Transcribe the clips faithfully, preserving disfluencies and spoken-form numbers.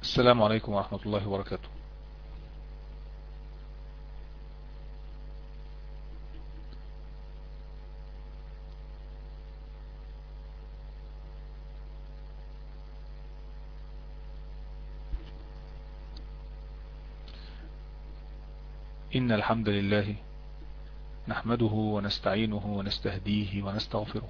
السلام عليكم ورحمة الله وبركاته. إن الحمد لله نحمده ونستعينه ونستهديه ونستغفره،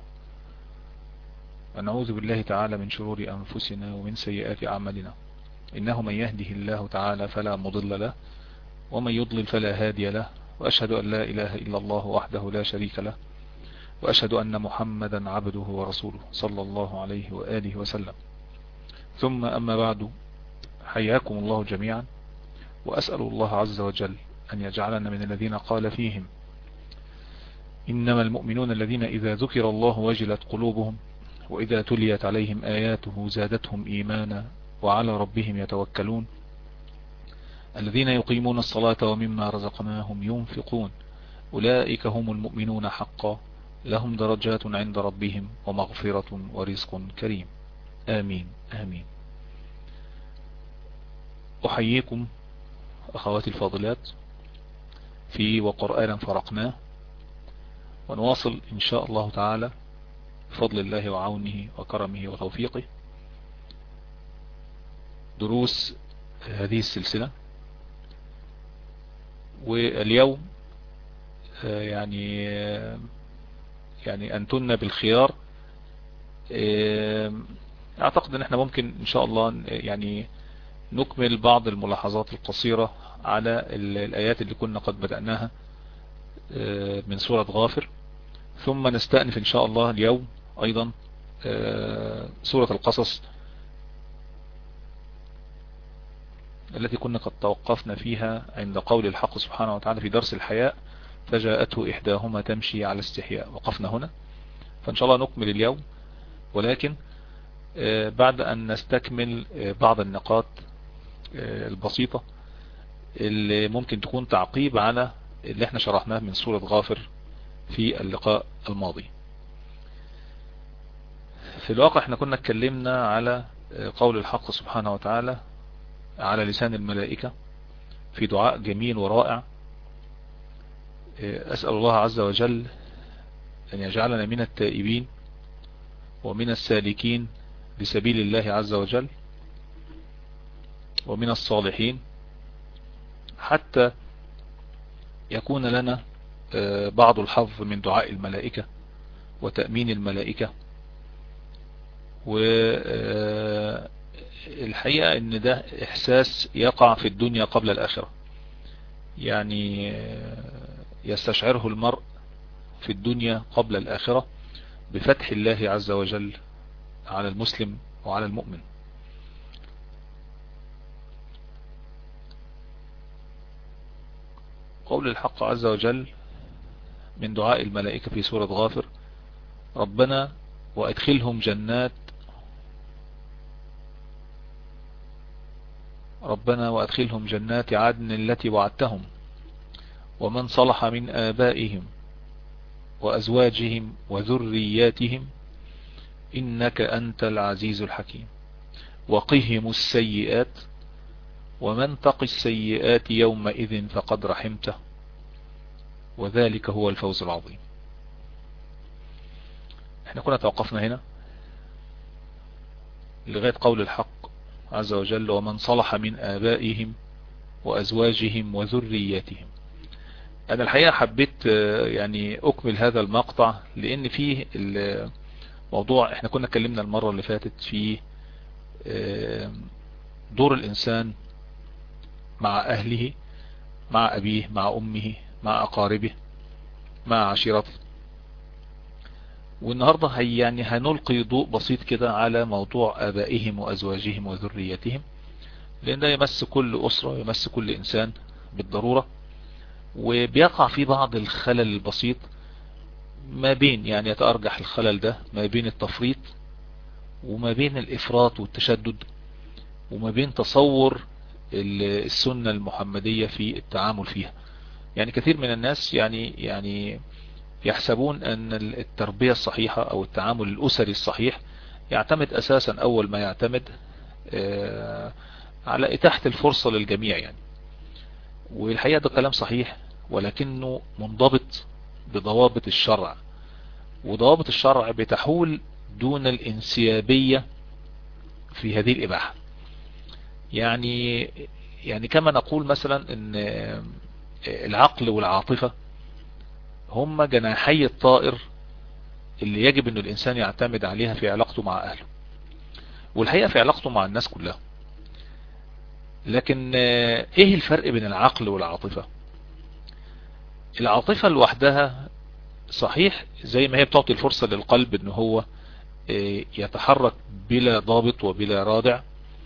ونعوذ بالله تعالى من شرور أنفسنا ومن سيئات أعمالنا. إنه من يهده الله تعالى فلا مضل له، ومن يضلل فلا هادي له، وأشهد أن لا إله إلا الله وحده لا شريك له، وأشهد أن محمدا عبده ورسوله صلى الله عليه وآله وسلم. ثم أما بعد، حياكم الله جميعا، وأسأل الله عز وجل أن يجعلنا من الذين قال فيهم: إنما المؤمنون الذين إذا ذكر الله وجلت قلوبهم وإذا تليت عليهم آياته زادتهم إيمانا وعلى ربهم يتوكلون الذين يقيمون الصلاة ومما رزقناهم ينفقون أولئك هم المؤمنون حقا لهم درجات عند ربهم ومغفرة ورزق كريم. آمين آمين. أحييكم أخواتي الفاضلات في وقرآنا فرقناه، ونواصل إن شاء الله تعالى بفضل الله وعونه وكرمه وتوفيقه دروس هذه السلسلة. واليوم يعني يعني أنتن بالخيار. أعتقد أن احنا ممكن إن شاء الله يعني نكمل بعض الملاحظات القصيرة على الآيات اللي كنا قد بدأناها من سورة غافر، ثم نستأنف إن شاء الله اليوم أيضا سورة القصص التي كنا قد توقفنا فيها عند قول الحق سبحانه وتعالى في درس الحياء: فجاءته إحداهما تمشي على استحياء. وقفنا هنا، فإن شاء الله نكمل اليوم، ولكن بعد أن نستكمل بعض النقاط البسيطة اللي ممكن تكون تعقيب على اللي احنا شرحناه من سورة غافر في اللقاء الماضي. في الواقع احنا كنا اتكلمنا على قول الحق سبحانه وتعالى على لسان الملائكة في دعاء جميل ورائع. أسأل الله عز وجل أن يجعلنا من التائبين ومن السالكين بسبيل الله عز وجل ومن الصالحين، حتى يكون لنا بعض الحظ من دعاء الملائكة وتأمين الملائكة. والحقيقة ان ده احساس يقع في الدنيا قبل الآخرة، يعني يستشعره المرء في الدنيا قبل الآخرة بفتح الله عز وجل على المسلم وعلى المؤمن. قول الحق عز وجل من دعاء الملائكة في سورة غافر: ربنا وأدخلهم جنات ربنا وأدخلهم جنات عدن التي وعدتهم ومن صلح من آبائهم وأزواجهم وذرياتهم إنك أنت العزيز الحكيم وقهم السيئات ومن تق السيئات يومئذ فقد رحمته وذلك هو الفوز العظيم. احنا كنا توقفنا هنا لغاية قول الحق عز وجل: ومن صلح من آبائهم وأزواجهم وذرياتهم. أنا الحقيقة حبيت يعني أكمل هذا المقطع لأن فيه الموضوع احنا كنا اتكلمنا المرة اللي فاتت في دور الإنسان مع أهله، مع أبيه، مع أمه، مع أقاربه، مع عشيرته. والنهاردة هي يعني هنلقي ضوء بسيط كده على موضوع آبائهم وأزواجهم وذريتهم، لأن ده يمس كل أسرة، يمس كل إنسان بالضرورة، وبيقع في بعض الخلل البسيط ما بين يعني يتأرجح الخلل ده ما بين التفريط وما بين الإفراط والتشدد وما بين تصور السنة المحمدية في التعامل فيها. يعني كثير من الناس يعني يعني يحسبون أن التربية الصحيحة أو التعامل الأسري الصحيح يعتمد أساسا أول ما يعتمد على اتاحة الفرصة للجميع يعني. والحقيقة ده كلام صحيح، ولكنه منضبط بضوابط الشرع، وضوابط الشرع بتحول دون الانسيابية في هذه الإباحة. يعني يعني كما نقول مثلا ان العقل والعاطفة هم جناحي الطائر اللي يجب ان الانسان يعتمد عليها في علاقته مع اهله، والحقيقة في علاقته مع الناس كلها. لكن ايه الفرق بين العقل والعاطفة؟ العاطفة لوحدها صحيح زي ما هي بتعطي الفرصة للقلب ان هو يتحرك بلا ضابط وبلا رادع،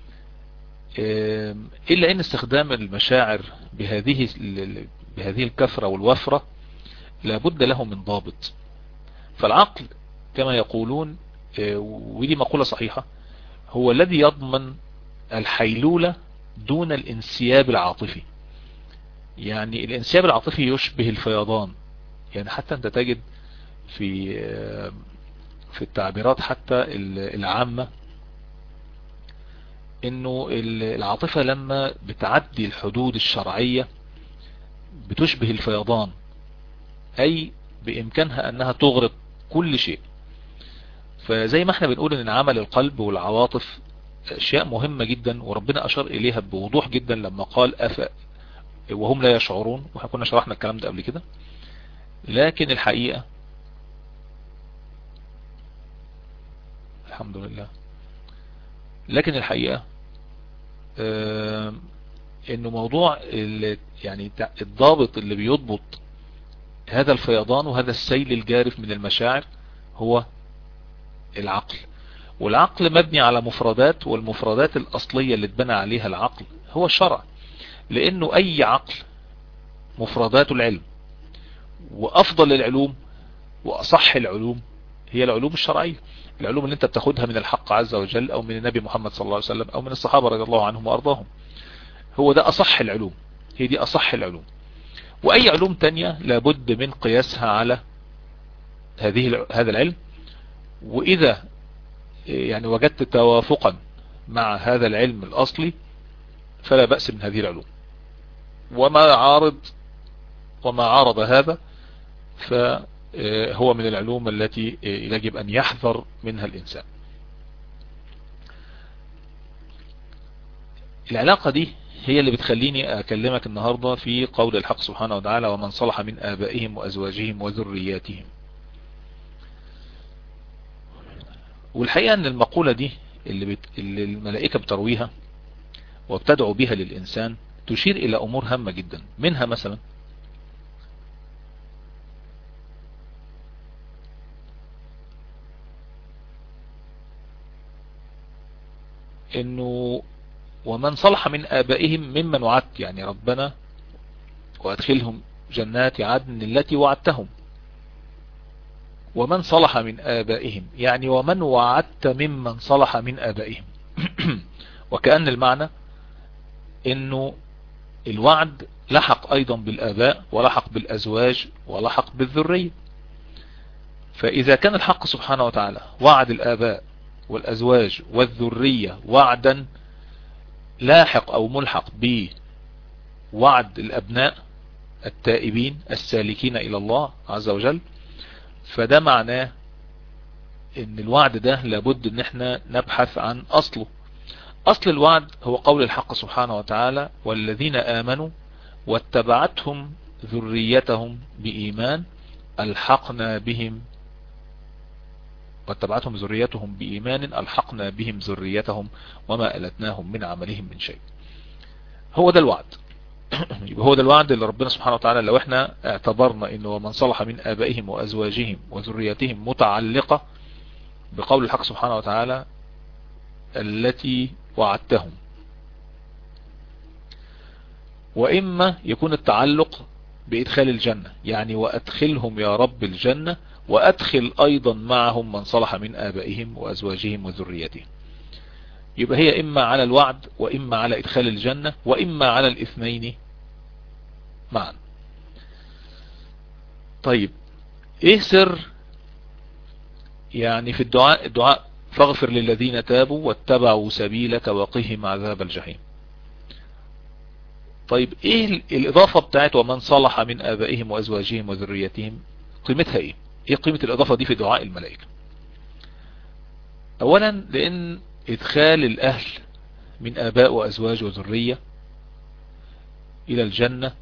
الا ان استخدام المشاعر بهذه بهذه الكثرة والوفرة لابد له من ضابط. فالعقل كما يقولون، ودي مقولة صحيحة، هو الذي يضمن الحيلولة دون الانسياب العاطفي. يعني الانسياب العاطفي يشبه الفيضان. يعني حتى انت تجد في في التعبيرات حتى العامة انه العاطفة لما بتعدي الحدود الشرعية بتشبه الفيضان، اي بامكانها انها تغرق كل شيء. فزي ما احنا بنقول ان عمل القلب والعواطف اشياء مهمة جدا، وربنا اشار اليها بوضوح جدا لما قال أف وهم لا يشعرون، واحنا كنا شرحنا الكلام ده قبل كده. لكن الحقيقة الحمد لله لكن الحقيقة اه انه موضوع يعني الضابط اللي بيضبط هذا الفيضان وهذا السيل الجارف من المشاعر هو العقل. والعقل مبني على مفردات، والمفردات الأصلية اللي اتبنى عليها العقل هو الشرع. لأنه أي عقل مفردات العلم، وأفضل العلوم وأصح العلوم هي العلوم الشرعية، العلوم اللي انت بتاخدها من الحق عز وجل أو من النبي محمد صلى الله عليه وسلم أو من الصحابة رضي الله عنهم وأرضاهم. هو ده أصح العلوم، هي دي أصح العلوم. وأي علوم تانية لابد من قياسها على هذه هذا العلم. وإذا يعني وجدت توافقا مع هذا العلم الأصلي فلا بأس من هذه العلوم، وما عارض وما عارض هذا فهو من العلوم التي يجب أن يحذر منها الإنسان. العلاقة دي هي اللي بتخليني أكلمك النهاردة في قول الحق سبحانه وتعالى: ومن صلح من آبائهم وأزواجهم وذرياتهم. والحقيقة أن المقولة دي اللي, بت... اللي الملائكة بترويها وبتدعو بها للإنسان تشير إلى أمور هامة جدا. منها مثلا أنه ومن صلح من آبائهم ممن وعدت، يعني ربنا وأدخلهم جنات عدن التي وعدتهم. ومن صلح من آبائهم يعني ومن وعدت ممن صلح من آبائهم. وكأن المعنى انه الوعد لحق ايضا بالآباء ولحق بالأزواج ولحق بالذرية. فإذا كان الحق سبحانه وتعالى وعد الآباء والأزواج والذرية وعدا لاحق او ملحق بوعد الأبناء التائبين السالكين إلى الله عز وجل، فده معناه ان الوعد ده لابد ان احنا نبحث عن اصله. اصل الوعد هو قول الحق سبحانه وتعالى: والذين آمنوا واتبعتهم ذريتهم بإيمان ألحقنا بهم واتبعتهم ذريتهم بإيمان ألحقنا بهم ذريتهم وما ألتناهم من عملهم من شيء. هو ده الوعد. يبقى هو ده الوعد اللي ربنا سبحانه وتعالى لو احنا اعتبرنا انه من صلح من آبائهم وأزواجهم وذرياتهم متعلقة بقول الحق سبحانه وتعالى التي وعدتهم، وإما يكون التعلق بإدخال الجنة، يعني وأدخلهم يا رب الجنة وأدخل أيضا معهم من صلح من آبائهم وأزواجهم وذرياتهم. يبقى هي إما على الوعد وإما على إدخال الجنة وإما على الاثنين معا. طيب إيه سر يعني في الدعاء الدعاء فاغفر للذين تابوا واتبعوا سبيلك وقهم عذاب الجحيم؟ طيب ايه الاضافة بتاعت ومن صلح من ابائهم وازواجهم وذريتهم؟ قيمتها ايه؟ ايه قيمة الاضافة دي في دعاء الملائكة؟ اولا لان ادخال الاهل من اباء وازواج وذرية الى الجنة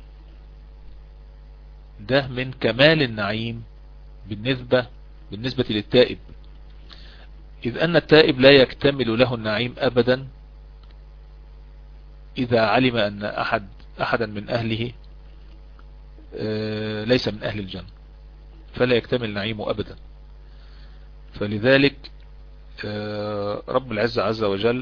ده من كمال النعيم بالنسبة بالنسبة للتائب، إذ أن التائب لا يكتمل له النعيم أبدا إذا علم أن أحد أحدا من أهله ليس من أهل الجنة، فلا يكتمل نعيمه أبدا. فلذلك رب العزة عز وجل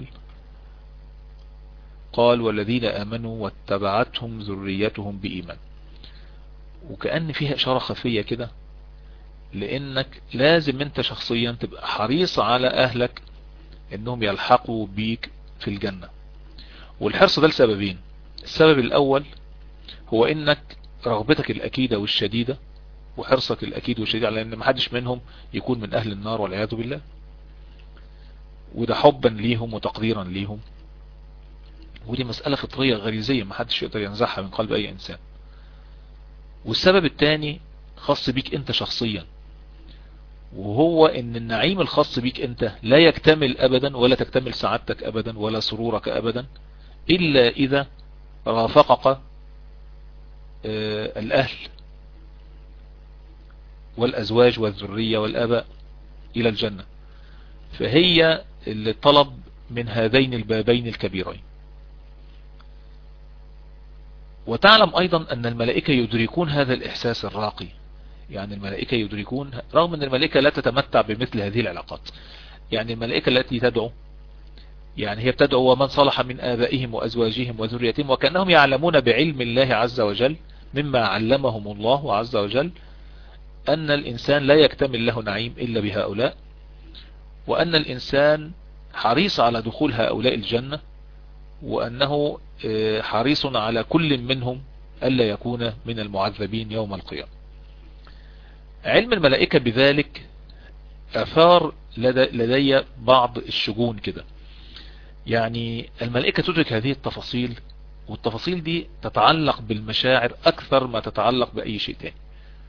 قال والذين آمنوا واتبعتهم ذريتهم بإيمان، وكأن فيها إشارة خفية كده، لأنك لازم أنت شخصيا تبقى حريص على أهلك أنهم يلحقوا بيك في الجنة. والحرص ده لسببين. السبب الأول هو أنك رغبتك الأكيدة والشديدة وحرصك الأكيد والشديد على أن محدش منهم يكون من أهل النار والعياذ بالله، وده حبا ليهم وتقديرا ليهم، ودي مسألة فطرية غريزية محدش يقدر ينزعها من قلب أي إنسان. والسبب الثاني خاص بيك أنت شخصيا، وهو ان النعيم الخاص بيك انت لا يكتمل ابدا، ولا تكتمل سعادتك ابدا، ولا سرورك ابدا، الا اذا رافقك الاهل والازواج والذرية والاباء الى الجنة. فهي اللي طلب من هذين البابين الكبيرين. وتعلم ايضا ان الملائكة يدركون هذا الاحساس الراقي، يعني الملائكة يدركون، رغم ان الملائكة لا تتمتع بمثل هذه العلاقات. يعني الملائكة التي تدعو، يعني هي بتدعو ومن صلح من آبائهم وأزواجهم وذريتهم، وكأنهم يعلمون بعلم الله عز وجل مما علمهم الله عز وجل أن الإنسان لا يكتمل له نعيم إلا بهؤلاء، وأن الإنسان حريص على دخول هؤلاء الجنة، وأنه حريص على كل منهم ألا يكون من المعذبين يوم القيامة. علم الملائكة بذلك أثار لدي بعض الشجون كده. يعني الملائكة تدرك هذه التفاصيل، والتفاصيل دي تتعلق بالمشاعر أكثر ما تتعلق بأي شيء تاني.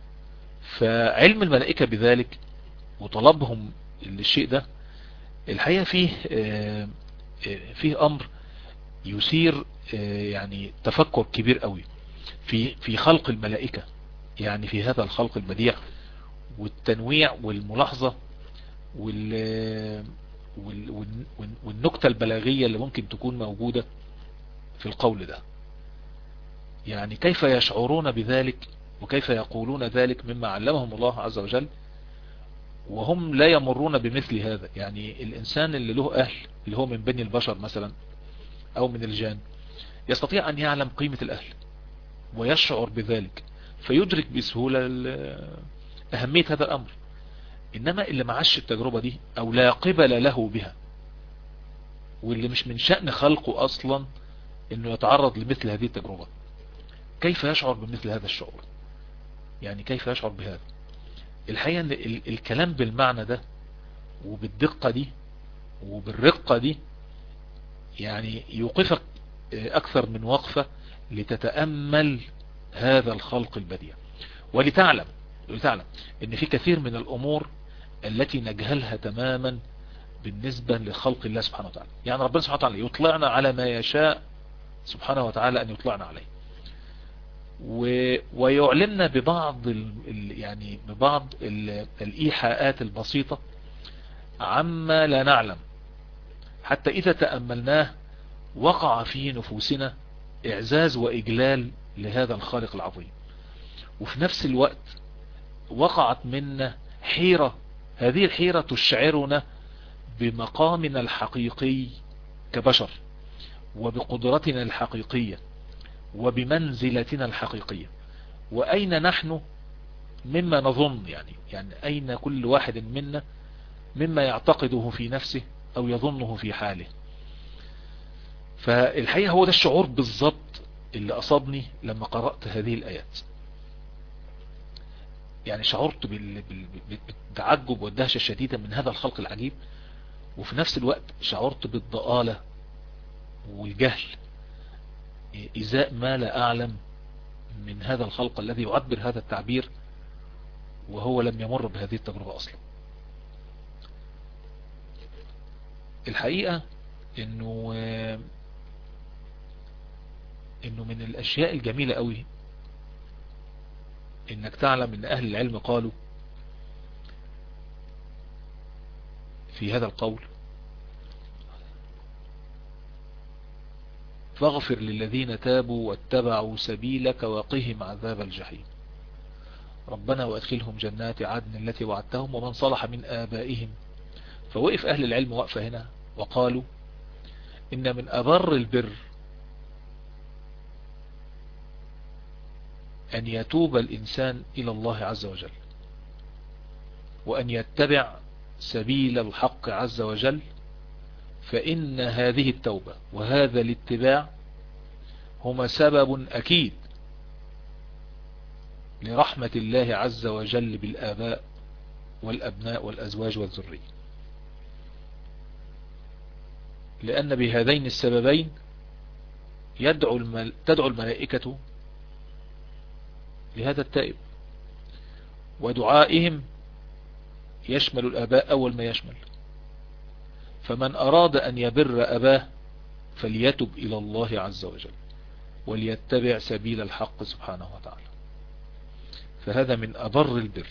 فعلم الملائكة بذلك وطلبهم للشيء ده الحقيقة فيه فيه أمر يثير يعني تفكر كبير قوي في في خلق الملائكة، يعني في هذا الخلق البديع والتنويع والملاحظة وال والنكتة البلاغية اللي ممكن تكون موجودة في القول ده. يعني كيف يشعرون بذلك وكيف يقولون ذلك مما علمهم الله عز وجل وهم لا يمرون بمثل هذا. يعني الإنسان اللي له أهل، اللي هو من بني البشر مثلا أو من الجان، يستطيع أن يعلم قيمة الأهل ويشعر بذلك، فيدرك بسهولة أهمية هذا الأمر. إنما اللي معاش التجربة دي أو لا قبل له بها، واللي مش من شأن خلقه أصلا إنه يتعرض لمثل هذه التجربة، كيف يشعر بمثل هذا الشعور؟ يعني كيف يشعر بهذا؟ الحقيقة أن الكلام بالمعنى ده وبالدقة دي وبالرقة دي يعني يوقفك أكثر من وقفة لتتأمل هذا الخلق البديع، ولتعلم ولتعلم ان في كثير من الامور التي نجهلها تماما بالنسبة لخلق الله سبحانه وتعالى. يعني ربنا سبحانه وتعالى يطلعنا على ما يشاء سبحانه وتعالى ان يطلعنا عليه، ويعلمنا ببعض ال يعني ببعض ال الايحاءات البسيطة عما لا نعلم، حتى اذا تأملناه وقع في نفوسنا اعزاز واجلال لهذا الخالق العظيم، وفي نفس الوقت وقعت منا حيرة. هذه الحيرة تشعرنا بمقامنا الحقيقي كبشر، وبقدرتنا الحقيقية، وبمنزلتنا الحقيقية، وأين نحن مما نظن، يعني يعني أين كل واحد منا مما يعتقده في نفسه أو يظنه في حاله. فالحقيقة هو ده الشعور بالضبط اللي أصابني لما قرأت هذه الآيات. يعني شعرت بالتعجب والدهشة الشديدة من هذا الخلق العجيب، وفي نفس الوقت شعرت بالضآلة والجهل. إزاء ما لا أعلم من هذا الخلق الذي يعبر هذا التعبير وهو لم يمر بهذه التجربة أصلا. الحقيقة إنه إنه من الأشياء الجميلة قوي إنك تعلم إن أهل العلم قالوا في هذا القول: فاغفر للذين تابوا واتبعوا سبيلك وقهم عذاب الجحيم ربنا وادخلهم جنات عدن التي وعدتهم ومن صلح من آبائهم. فوقف أهل العلم وقفة هنا وقالوا إن من أبر البر أن يتوب الإنسان إلى الله عز وجل وأن يتبع سبيل الحق عز وجل، فإن هذه التوبة وهذا الاتباع هما سبب أكيد لرحمة الله عز وجل بالآباء والأبناء والأزواج والذرية، لأن بهذين السببين يدعو المل... تدعو الملائكة لهذا التائب، ودعائهم يشمل الآباء أول ما يشمل. فمن أراد أن يبر أباه فليتب إلى الله عز وجل وليتبع سبيل الحق سبحانه وتعالى، فهذا من أبر البر.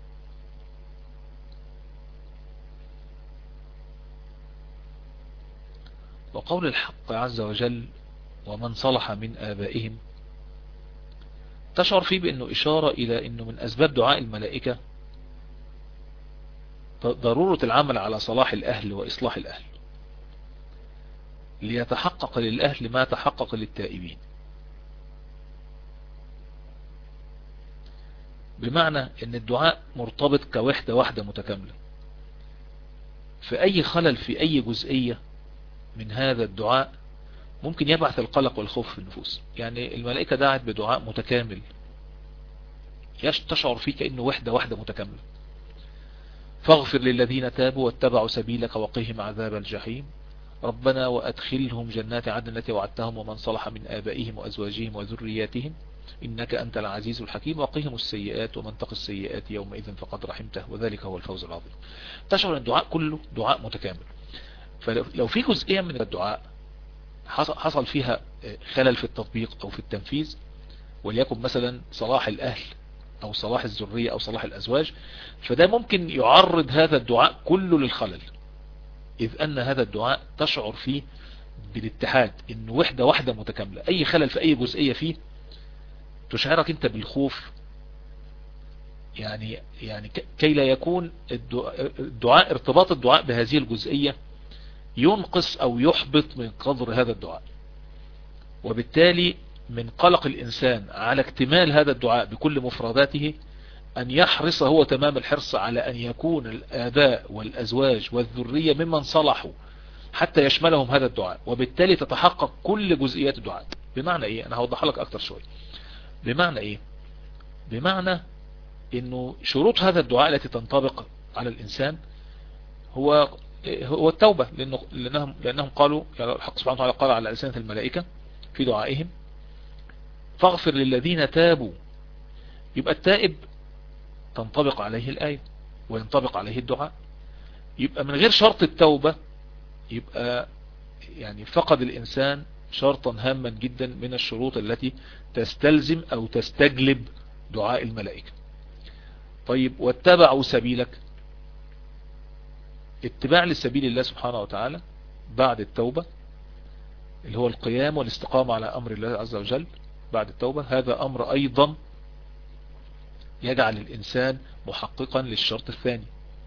وقول الحق عز وجل ومن صلح من آبائهم تشعر فيه بأنه إشارة إلى أنه من أسباب دعاء الملائكة ضرورة العمل على صلاح الأهل وإصلاح الأهل ليتحقق للأهل ما تحقق للتائبين، بمعنى أن الدعاء مرتبط كوحدة واحدة متكاملة، فأي خلل في أي جزئية من هذا الدعاء ممكن يبعث القلق والخوف في النفوس. يعني الملائكة دعت بدعاء متكامل تشعر فيه كأنه وحدة واحدة متكاملة: فاغفر للذين تابوا واتبعوا سبيلك وقهم عذاب الجحيم ربنا وأدخلهم جنات عدن التي وعدتهم ومن صلح من آبائهم وأزواجهم وذرياتهم إنك أنت العزيز الحكيم وقهم السيئات ومن تق السيئات يومئذ فقد رحمته وذلك هو الفوز العظيم. تشعر أن الدعاء كله دعاء متكامل. فلو في جزئية من الدعاء حصل فيها خلل في التطبيق أو في التنفيذ، وليكن مثلا صلاح الأهل أو صلاح الذرية أو صلاح الأزواج، فده ممكن يعرض هذا الدعاء كله للخلل، إذ أن هذا الدعاء تشعر فيه بالاتحاد، إنه وحدة واحدة متكاملة. أي خلل في أي جزئية فيه تشعرك أنت بالخوف، يعني يعني كي لا يكون الدعاء ارتباط الدعاء بهذه الجزئية ينقص أو يحبط من قدر هذا الدعاء، وبالتالي من قلق الإنسان على اكتمال هذا الدعاء بكل مفرداته أن يحرص هو تمام الحرص على أن يكون الآباء والأزواج والذرية ممن صلحوا حتى يشملهم هذا الدعاء، وبالتالي تتحقق كل جزئيات الدعاء. بمعنى إيه؟ أنا هوضح لك أكتر شوي. بمعنى إيه؟ بمعنى إنه شروط هذا الدعاء التي تنطبق على الإنسان هو هو التوبة، لأنه لأنهم لأنهم قالوا، يعني الحق سبحانه وتعالى قال على لسان الملائكة في دعائهم: فاغفر للذين تابوا. يبقى التائب تنطبق عليه الآية وينطبق عليه الدعاء. يبقى من غير شرط التوبة يبقى يعني فقد الإنسان شرطا هاما جدا من الشروط التي تستلزم أو تستجلب دعاء الملائكة. طيب، واتبعوا سبيلك، اتباع لسبيل الله سبحانه وتعالى بعد التوبة اللي هو القيام والاستقامة على أمر الله عز وجل بعد التوبة، هذا أمر أيضا يجعل الإنسان محققا للشرط الثاني.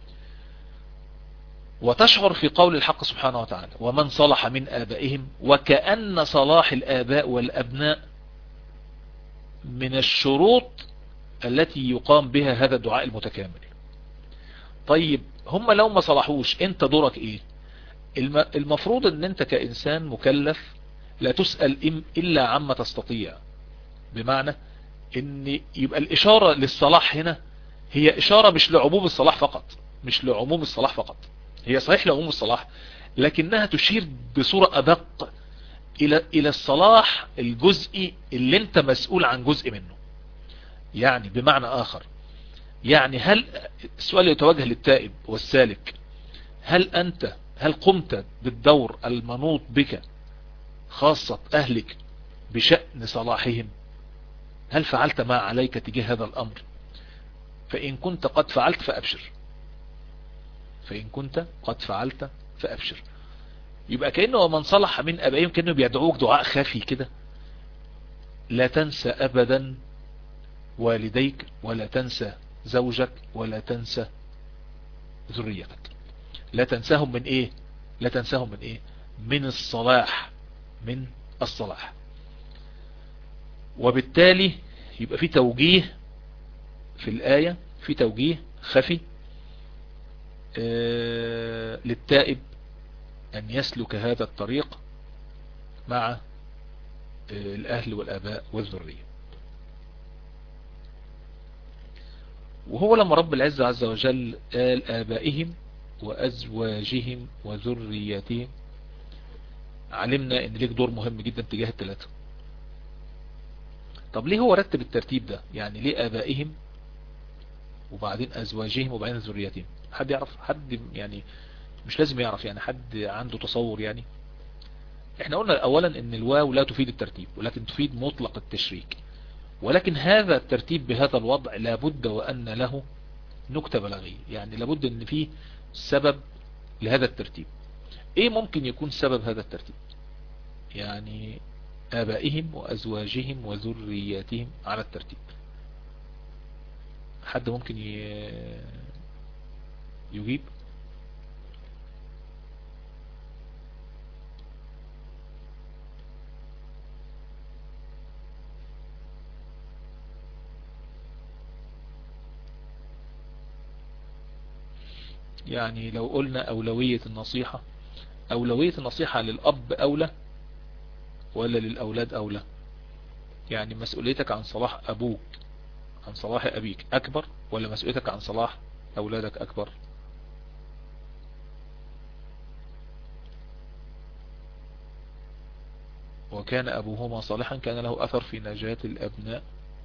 وتشعر في قول الحق سبحانه وتعالى: ومن صلح من آبائهم، وكأن صلاح الآباء والأبناء من الشروط التي يقام بها هذا الدعاء المتكامل. طيب، هم لو ما صلحوش انت دورك ايه؟ المفروض ان انت كإنسان مكلف لا تسأل إلا عما تستطيع، بمعنى ان يبقى الإشارة للصلاح هنا هي إشارة مش لعموم الصلاح فقط، مش لعموم الصلاح فقط، هي صحيح لعموم الصلاح، لكنها تشير بصورة أدق الى الى الصلاح الجزئي اللي انت مسؤول عن جزء منه. يعني بمعنى اخر، يعني هل السؤال يتوجه للتائب والسالك، هل انت هل قمت بالدور المنوط بك خاصة اهلك بشأن صلاحهم؟ هل فعلت ما عليك تجاه هذا الامر؟ فان كنت قد فعلت فابشر، فان كنت قد فعلت فابشر. يبقى كأنه من صلح من ابائهم كأنه بيدعوك دعاء خفي كده: لا تنسى ابدا والديك، ولا تنسى زوجك، ولا تنسى ذريتك. لا تنساهم من ايه؟ لا تنساهم من ايه؟ من الصلاح، من الصلاح. وبالتالي يبقى في توجيه في الآية، في توجيه خفي آه للتائب أن يسلك هذا الطريق مع آه الأهل والآباء والذرية. وهو لما رب العزة عز وجل قال آبائهم وأزواجهم وذرياتهم، علمنا ان ليك دور مهم جدا تجاه الثلاثة. طب ليه هو رتب الترتيب ده؟ يعني ليه آبائهم وبعدين أزواجهم وبعدين ذرياتهم؟ حد يعرف؟ حد يعني مش لازم يعرف، يعني حد عنده تصور؟ يعني احنا قلنا اولا ان الواو لا تفيد الترتيب ولكن تفيد مطلق التشريك، ولكن هذا الترتيب بهذا الوضع لابد وان له نكتة بلاغية، يعني لابد ان فيه سبب لهذا الترتيب. ايه ممكن يكون سبب هذا الترتيب؟ يعني آبائهم وأزواجهم وذرياتهم على الترتيب. حد ممكن يجيب؟ يعني لو قلنا أولوية النصيحة، أولوية النصيحة للأب أولى ولا للأولاد أولى؟ يعني مسؤوليتك عن صلاح أبوك، عن صلاح أبيك أكبر، ولا مسؤوليتك عن صلاح أولادك أكبر؟ وكان أبوهما صالحا كان له أثر في نجاة الأبناء.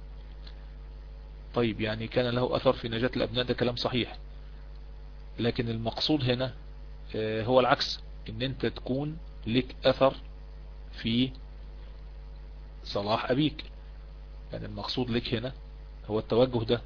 طيب يعني كان له أثر في نجاة الأبناء، ده كلام صحيح، لكن المقصود هنا هو العكس، ان انت تكون لك أثر في صلاح أبيك. يعني المقصود لك هنا هو التوجه ده،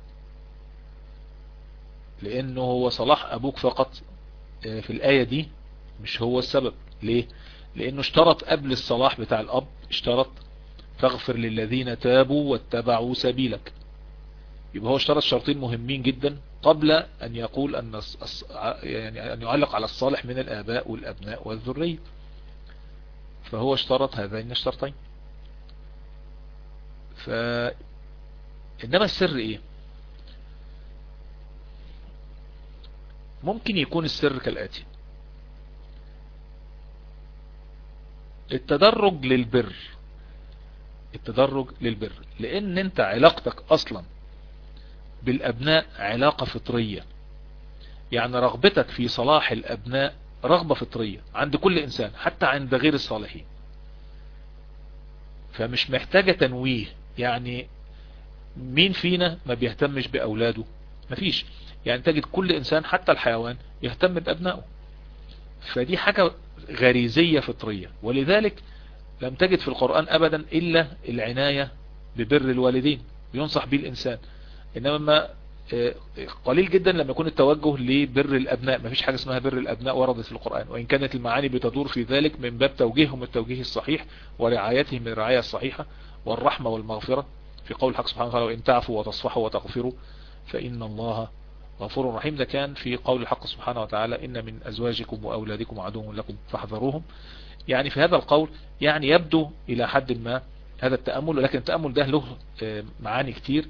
لأنه هو صلاح أبوك فقط في الآية دي مش هو السبب. ليه؟ لأنه اشترط قبل الصلاح بتاع الأب، اشترط فاغفر للذين تابوا واتبعوا سبيلك. يبقى هو اشترط شرطين مهمين جدا قبل أن يقول أن يعني أن يعلق على الصالح من الآباء والأبناء والذرية. فهو اشترط هذين الشرطين. ف إنما السر إيه؟ ممكن يكون السر كالآتي: التدرج للبر، التدرج للبر، لأن أنت علاقتك أصلا بالأبناء علاقة فطرية. يعني رغبتك في صلاح الأبناء رغبة فطرية عند كل إنسان، حتى عند غير الصالحين. فمش محتاجة تنويه. يعني مين فينا ما بيهتمش بأولاده؟ مفيش. يعني تجد كل إنسان حتى الحيوان يهتم بأبنائه. فدي حاجة غريزية فطرية، ولذلك لم تجد في القرآن أبدا إلا العناية ببر الوالدين ينصح به الإنسان. إنما قليل جدا لما يكون التوجه لبر الأبناء. ما فيش حاجة اسمها بر الأبناء وردت في القرآن، وإن كانت المعاني بتدور في ذلك من باب توجيههم التوجيه الصحيح ورعايتهم الرعاية الصحيحة والرحمة والمغفرة، في قول الحق سبحانه وتعالى: وإن تعفوا وتصفحوا وتغفروا فإن الله غفور رحيم. ده كان في قول الحق سبحانه وتعالى: إن من أزواجكم وأولادكم عدو لكم فاحذروهم. يعني في هذا القول يعني يبدو إلى حد ما هذا التأمل، ولكن التأمل ده له معاني كتير،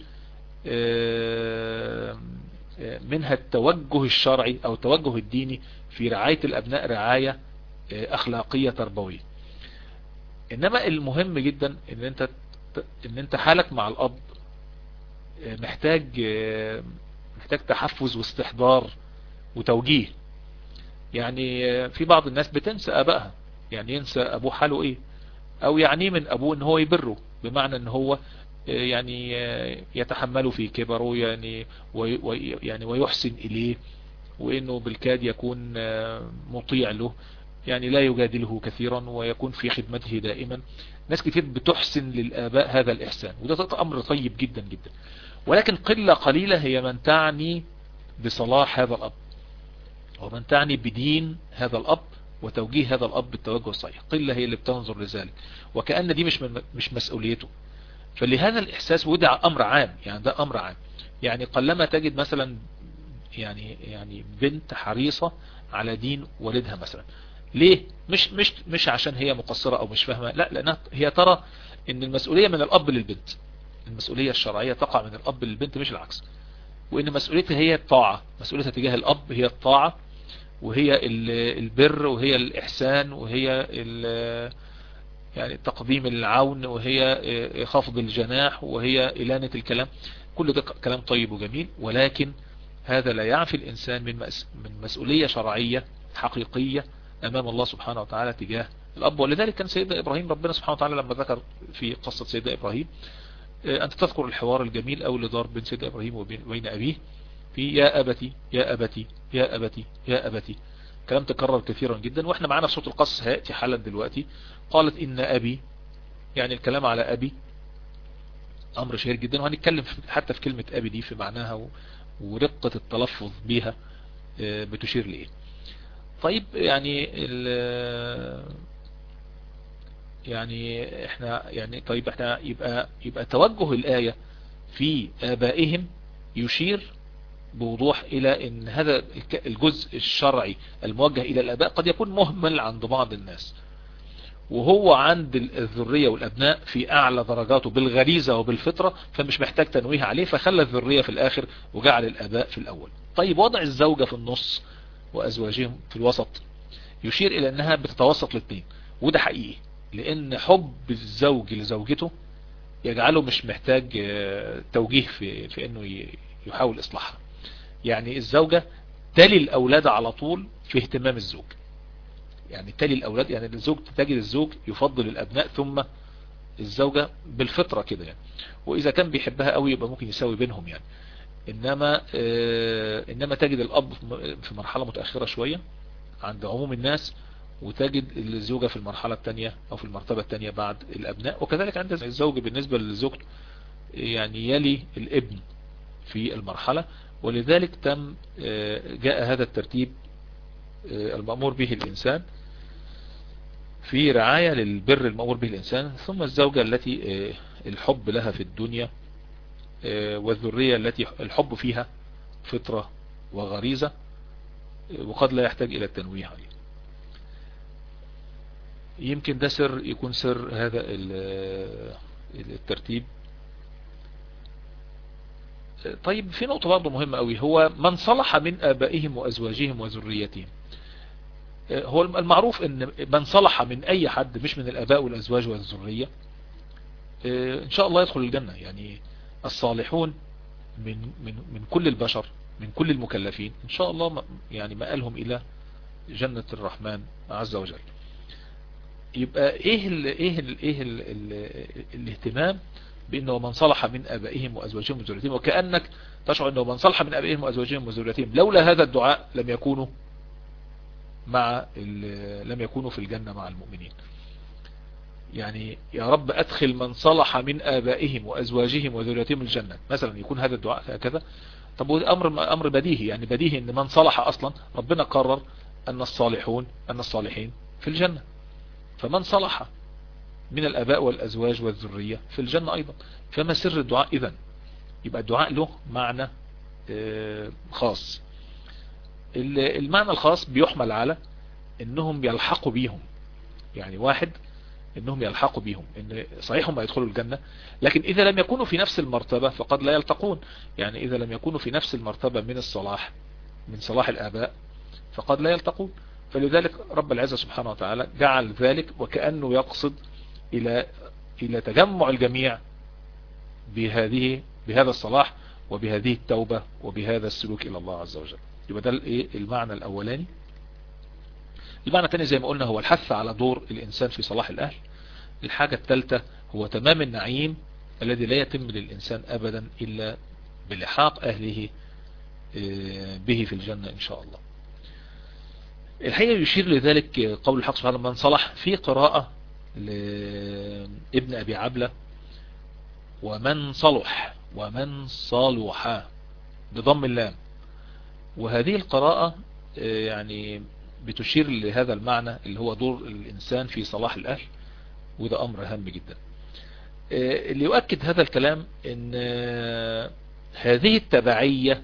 منها التوجه الشرعي أو التوجه الديني في رعاية الأبناء رعاية أخلاقية تربوية. إنما المهم جدا إن أنت إن أنت حالك مع الأب محتاج محتاج تحفز واستحضار وتوجيه. يعني في بعض الناس بتنسى أبائها، يعني ينسى أبوه حاله إيه، او يعنيه من ابوه ان هو يبره، بمعنى ان هو يعني يتحمله في كبره يعني ويعني ويحسن اليه، وانه بالكاد يكون مطيع له، يعني لا يجادله كثيرا ويكون في خدمته دائما. ناس كتير بتحسن للآباء هذا الإحسان، وده أمر طيب جدا جدا، ولكن قلة قليلة هي من تعني بصلاح هذا الأب، ومن تعني بدين هذا الأب وتوجيه هذا الأب بالتوجه الصحيح. قلة هي اللي بتنظر لذلك، وكأن دي مش من مش مسؤوليته. فلهذا الإحساس، وده أمر عام، يعني ده أمر عام. يعني قلما تجد مثلا يعني يعني بنت حريصة على دين والدها مثلا. ليه؟ مش مش مش عشان هي مقصرة او مش فاهمة، لا، لانها هي ترى ان المسؤولية من الاب للبنت، المسؤولية الشرعية تقع من الاب للبنت مش العكس، وان مسؤوليتها هي الطاعة، مسؤوليتها تجاه الاب هي الطاعة، وهي البر، وهي الاحسان، وهي يعني تقديم العون، وهي خفض الجناح، وهي إلانة الكلام. كل ده كلام طيب وجميل، ولكن هذا لا يعفي الإنسان من من مسؤولية شرعية حقيقية أمام الله سبحانه وتعالى تجاه الأب. ولذلك كان سيدنا إبراهيم ربنا سبحانه وتعالى لما ذكر في قصة سيدنا إبراهيم، أنت تذكر الحوار الجميل أو اللي دار بين سيدنا إبراهيم وبين أبيه في يا أبتي يا أبتي يا أبتي يا أبتي. كلام تكرر كثيرا جدا، وإحنا معنا في صوت القصص هيأتي حالا دلوقتي. قالت إن أبي، يعني الكلام على أبي أمر شهير جدا، وهنتكلم حتى في كلمة أبي دي في معناها ورقة التلفظ بيها بتشير لإيه. طيب يعني يعني احنا يعني طيب احنا يبقى يبقى توجه الآية في آبائهم يشير بوضوح إلى أن هذا الجزء الشرعي الموجه إلى الآباء قد يكون مهمل عند بعض الناس، وهو عند الذرية والأبناء في أعلى درجاته بالغريزة وبالفطرة، فمش محتاج تنويه عليه، فخلى الذرية في الآخر وجعل الآباء في الأول. طيب وضع الزوجة في النص وأزواجهم في الوسط يشير إلى أنها بتتوسط الاثنين، وده حقيقي، لأن حب الزوج لزوجته يجعله مش محتاج توجيه في, في أنه يحاول إصلاحها. يعني الزوجة تلي الأولاد على طول في اهتمام الزوج، يعني تلي الأولاد، يعني الزوج تجد الزوج يفضل الأبناء ثم الزوجة بالفطرة كده يعني، وإذا كان بيحبها قوي يبقى ممكن يساوي بينهم يعني. إنما آه إنما تجد الأب في مرحلة متأخرة شوية عند عموم الناس، وتجد الزوجة في المرحلة الثانية أو في المرتبة الثانية بعد الأبناء، وكذلك عند الزوج بالنسبة للزوجته يعني يلي الابن في المرحلة. ولذلك تم آه جاء هذا الترتيب آه المأمور به الإنسان في رعاية للبر المأمور به الإنسان، ثم الزوجة التي الحب لها في الدنيا، والذرية التي الحب فيها فطرة وغريزة، وقد لا يحتاج إلى التنويه عليه. يمكن ده سر يكون سر هذا الترتيب. طيب في نقطة برضه مهمة قوي، هو من صلح من آبائهم وأزواجهم وذريتهم. هو المعروف ان من صلح من اي حد مش من الاباء والازواج والذرية ان شاء الله يدخل الجنة. يعني الصالحون من من من كل البشر، من كل المكلفين ان شاء الله يعني مآلهم الى جنة الرحمن عز وجل. يبقى ايه ال ايه ال ايه ال ال الاهتمام بانه من صلح من ابائهم وازواجهم وذريتهم، وكأنك تشعر انه من صلح من ابائهم وازواجهم وذريتهم لولا هذا الدعاء لم يكونوا مع لم يكونوا في الجنة مع المؤمنين. يعني يا رب أدخل من صلح من آبائهم وأزواجهم وذريتهم الجنة مثلا، يكون هذا الدعاء هكذا. طب أمر أمر بديهي، يعني بديهي أن من صلح أصلا ربنا قرر أن الصالحون أن الصالحين في الجنة، فمن صلح من الآباء والأزواج والذرية في الجنة أيضا. فما سر الدعاء إذن؟ يبقى الدعاء له معنى خاص. المعنى الخاص بيحمل على انهم يلحقوا بيهم، يعني واحد انهم يلحقوا بيهم، ان صحيح هم يدخلوا الجنة، لكن اذا لم يكونوا في نفس المرتبة فقد لا يلتقون. يعني اذا لم يكونوا في نفس المرتبة من الصلاح من صلاح الاباء فقد لا يلتقون. فلذلك رب العزة سبحانه وتعالى جعل ذلك وكأنه يقصد الى الى تجمع الجميع بهذه بهذا الصلاح وبهذه التوبة وبهذا السلوك الى الله عز وجل. يبقى ده المعنى الاولاني. المعنى الثاني زي ما قلنا هو الحث على دور الانسان في صلاح الاهل. الحاجة الثالثة هو تمام النعيم الذي لا يتم للإنسان أبدا إلا بلحاق أهله به في الجنة إن شاء الله. الحقيقة يشير لذلك قول الحق سبحانه من صلح في قراءة لابن أبي عبلة ومن صلح ومن صلح بضم اللام، وهذه القراءة يعني بتشير لهذا المعنى اللي هو دور الإنسان في صلاح الأهل، وده أمر هام جدا. اللي يؤكد هذا الكلام ان هذه التبعية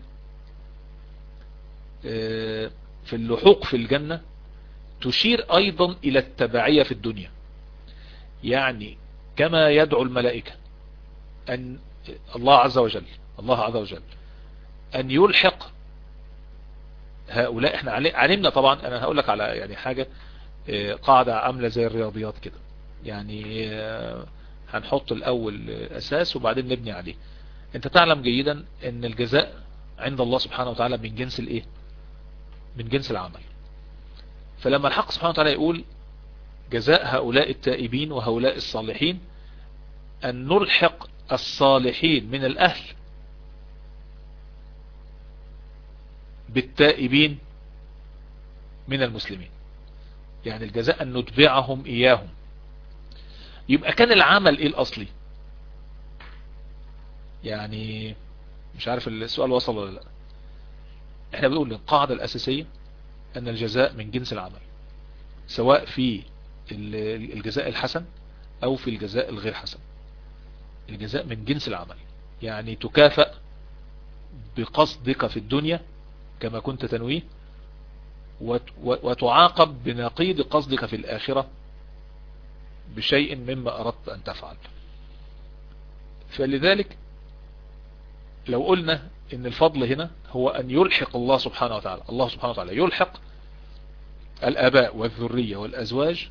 في اللحوق في الجنة تشير أيضا إلى التبعية في الدنيا. يعني كما يدعو الملائكة أن الله عز وجل الله عز وجل أن يلحق هؤلاء. احنا علمنا طبعا، أنا هقول لك على يعني حاجة قاعدة عاملة زي الرياضيات كده، يعني هنحط الأول أساس وبعدين نبني عليه. أنت تعلم جيدا أن الجزاء عند الله سبحانه وتعالى من جنس الإيه؟ من جنس العمل. فلما الحق سبحانه وتعالى يقول جزاء هؤلاء التائبين وهؤلاء الصالحين أن نلحق الصالحين من الأهل بالتائبين من المسلمين، يعني الجزاء أن نتبعهم إياهم. يبقى كان العمل إيه الأصلي؟ يعني مش عارف السؤال وصل ولا لا. احنا بنقول القاعدة الأساسية أن الجزاء من جنس العمل، سواء في الجزاء الحسن أو في الجزاء الغير حسن. الجزاء من جنس العمل، يعني تكافأ بقصدك في الدنيا كما كنت تنويه، وتعاقب بنقيض قصدك في الآخرة بشيء مما أردت أن تفعل. فلذلك لو قلنا ان الفضل هنا هو ان يلحق الله سبحانه وتعالى الله سبحانه وتعالى يلحق الآباء والذرية والأزواج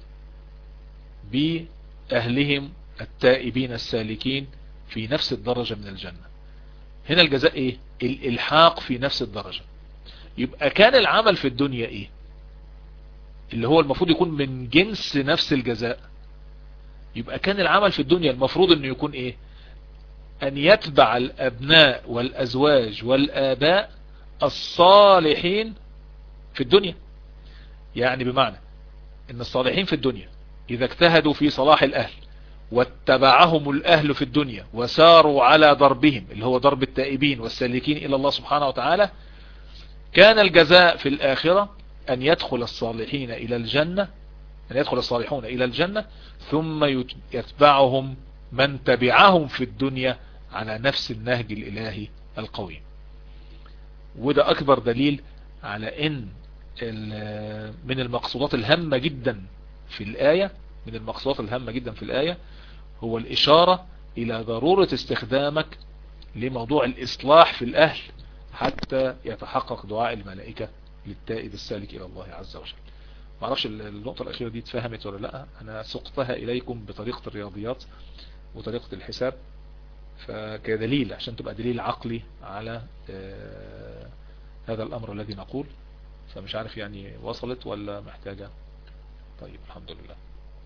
بأهلهم التائبين السالكين في نفس الدرجة من الجنة. هنا الجزاء ايه؟ الالحاق في نفس الدرجة. يبقى كان العمل في الدنيا ايه اللي هو المفروض يكون من جنس نفس الجزاء؟ يبقى كان العمل في الدنيا المفروض انه يكون ايه؟ أن يتبع الأبناء والأزواج والآباء الصالحين في الدنيا. يعني بمعنى أن الصالحين في الدنيا إذا اجتهدوا في صلاح الأهل واتبعهم الأهل في الدنيا وساروا على ضربهم اللي هو ضرب التائبين والسالكين إلى الله سبحانه وتعالى، كان الجزاء في الآخرة أن يدخل الصالحين إلى الجنة أن يدخل الصالحون إلى الجنة ثم يتبعهم من تبعهم في الدنيا على نفس النهج الإلهي القوي. وده أكبر دليل على أن من المقصودات الهامة جدا في الآية من المقصودات الهامة جدا في الآية هو الإشارة إلى ضرورة استخدامك لموضوع الإصلاح في الأهل حتى يتحقق دعاء الملائكة للتائب السالك إلى الله عز وجل. معرفش النقطة الأخيرة دي اتفهمت ولا لا. أنا سقتها إليكم بطريقة الرياضيات وطريقة الحساب فكدليل عشان تبقى دليل عقلي على آه هذا الأمر الذي نقول. فمش عارف يعني وصلت ولا محتاجة. طيب الحمد لله.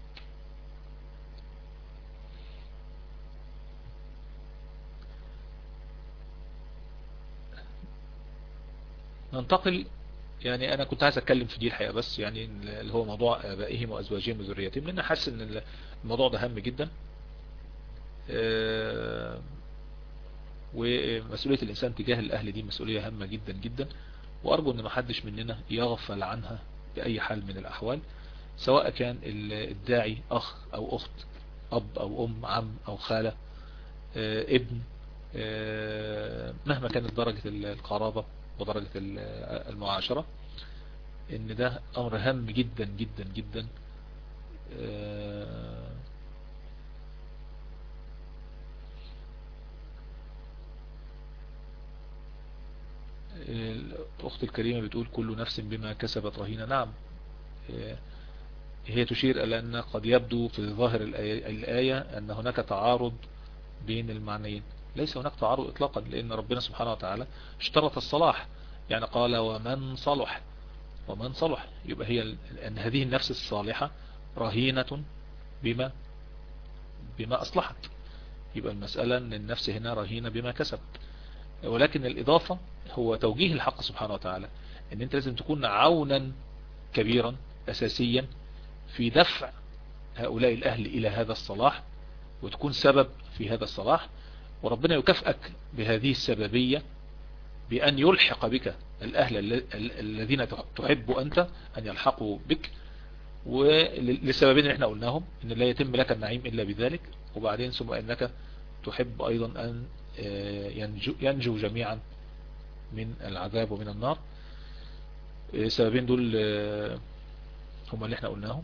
ننتقل. يعني انا كنت عايز اتكلم في دي الحقيقة بس يعني اللي هو موضوع ابائهم وازواجهم وذريتهم، لان حاسس ان الموضوع ده هام جدا. آه ومسؤولية الانسان تجاه الاهل دي مسؤولية هامة جدا جدا، وارجو ان ما حدش مننا يغفل عنها باي حال من الاحوال، سواء كان الداعي اخ او اخت، اب او ام، عم او خالة، آه ابن، آه مهما كانت درجة القرابة ودرجة المعاشرة، ان ده امر هام جدا جدا جدا. الاخت الكريمة بتقول كل نفس بما كسبت رهينة. نعم، هي تشير الى ان قد يبدو في ظاهر الآية ان هناك تعارض بين المعنيين. ليس هناك تعارض اطلاقا، لان ربنا سبحانه وتعالى اشترط الصلاح، يعني قال ومن صلح ومن صلح، يبقى هي ان هذه النفس الصالحة رهينة بما بما أصلحت، يبقى المسألة أن النفس هنا رهينة بما كسبت. ولكن الإضافة هو توجيه الحق سبحانه وتعالى أن أنت لازم تكون عونا كبيرا أساسيا في دفع هؤلاء الأهل إلى هذا الصلاح، وتكون سبب في هذا الصلاح، وربنا يكافئك بهذه السببية بأن يلحق بك الأهل الذين تحب أنت أن يلحقوا بك، ولسببين اللي احنا قلناهم، ان لا يتم لك النعيم إلا بذلك، وبعدين ثم أنك تحب أيضا أن ينجو, ينجو جميعا من العذاب ومن النار. السببين دول هم اللي احنا قلناهم.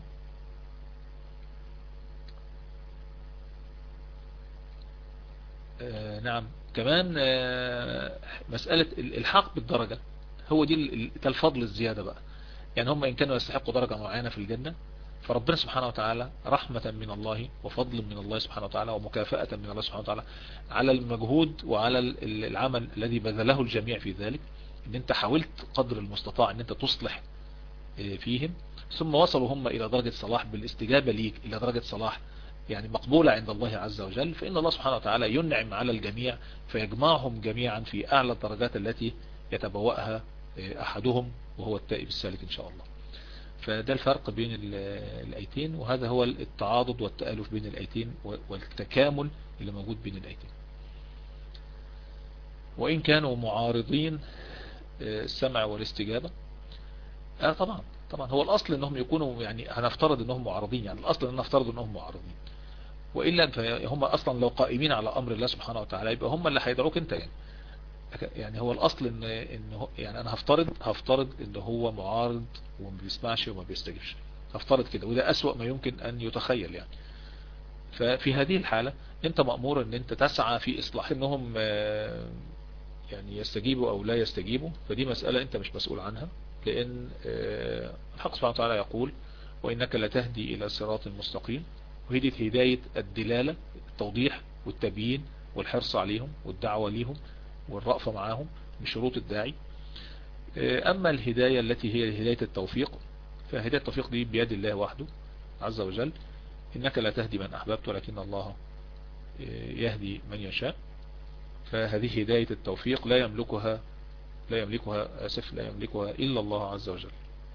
نعم، كمان مسألة الإلحاق بالدرجة هو دي الفضل الزيادة بقى. يعني هم إن كانوا يستحقوا درجة معينة في الجنة، فربنا سبحانه وتعالى رحمة من الله وفضل من الله سبحانه وتعالى ومكافأة من الله سبحانه وتعالى على المجهود وعلى العمل الذي بذله الجميع في ذلك، ان انت حاولت قدر المستطاع ان انت تصلح فيهم، ثم وصلوا هم الى درجة صلاح بالاستجابة ليك، الى درجة صلاح يعني مقبولة عند الله عز وجل، فإن الله سبحانه وتعالى ينعم على الجميع فيجمعهم جميعا في أعلى الدرجات التي يتبوأها أحدهم وهو التائب السالك إن شاء الله. فده الفرق بين الآيتين، وهذا هو التعاضد والتآلف بين الآيتين والتكامل اللي موجود بين الآيتين. وإن كانوا معارضين السمع والاستجابة، آه طبعا طبعا هو الأصل أنهم يكونوا، يعني هنفترض أنهم معارضين، يعني الأصل أن نفترض أنهم معارضين، وإلا فهم أصلا لو قائمين على أمر الله سبحانه وتعالى يبقى هم اللي هيدعوك أنت. يعني يعني هو الأصل إن إن يعني أنا هفترض هفترض إن هو معارض وما بيسمعش وما بيستجيبش، هفترض كده، وده أسوأ ما يمكن أن يتخيل. يعني ففي هذه الحالة أنت مأمور إن أنت تسعى في إصلاح إنهم يعني يستجيبوا أو لا يستجيبوا، فدي مسألة أنت مش مسؤول عنها، لأن الحق سبحانه وتعالى يقول وإنك لتهدي إلى صراط مستقيم، وهي هداية الدلالة، التوضيح والتبيين والحرص عليهم والدعوة ليهم والرأفة معاهم من شروط الداعي. أما الهداية التي هي هداية التوفيق، فهداية التوفيق دي بيد الله وحده عز وجل، إنك لا تهدي من أحببت ولكن الله يهدي من يشاء. فهذه هداية التوفيق لا يملكها لا يملكها أسف لا يملكها إلا الله عز وجل.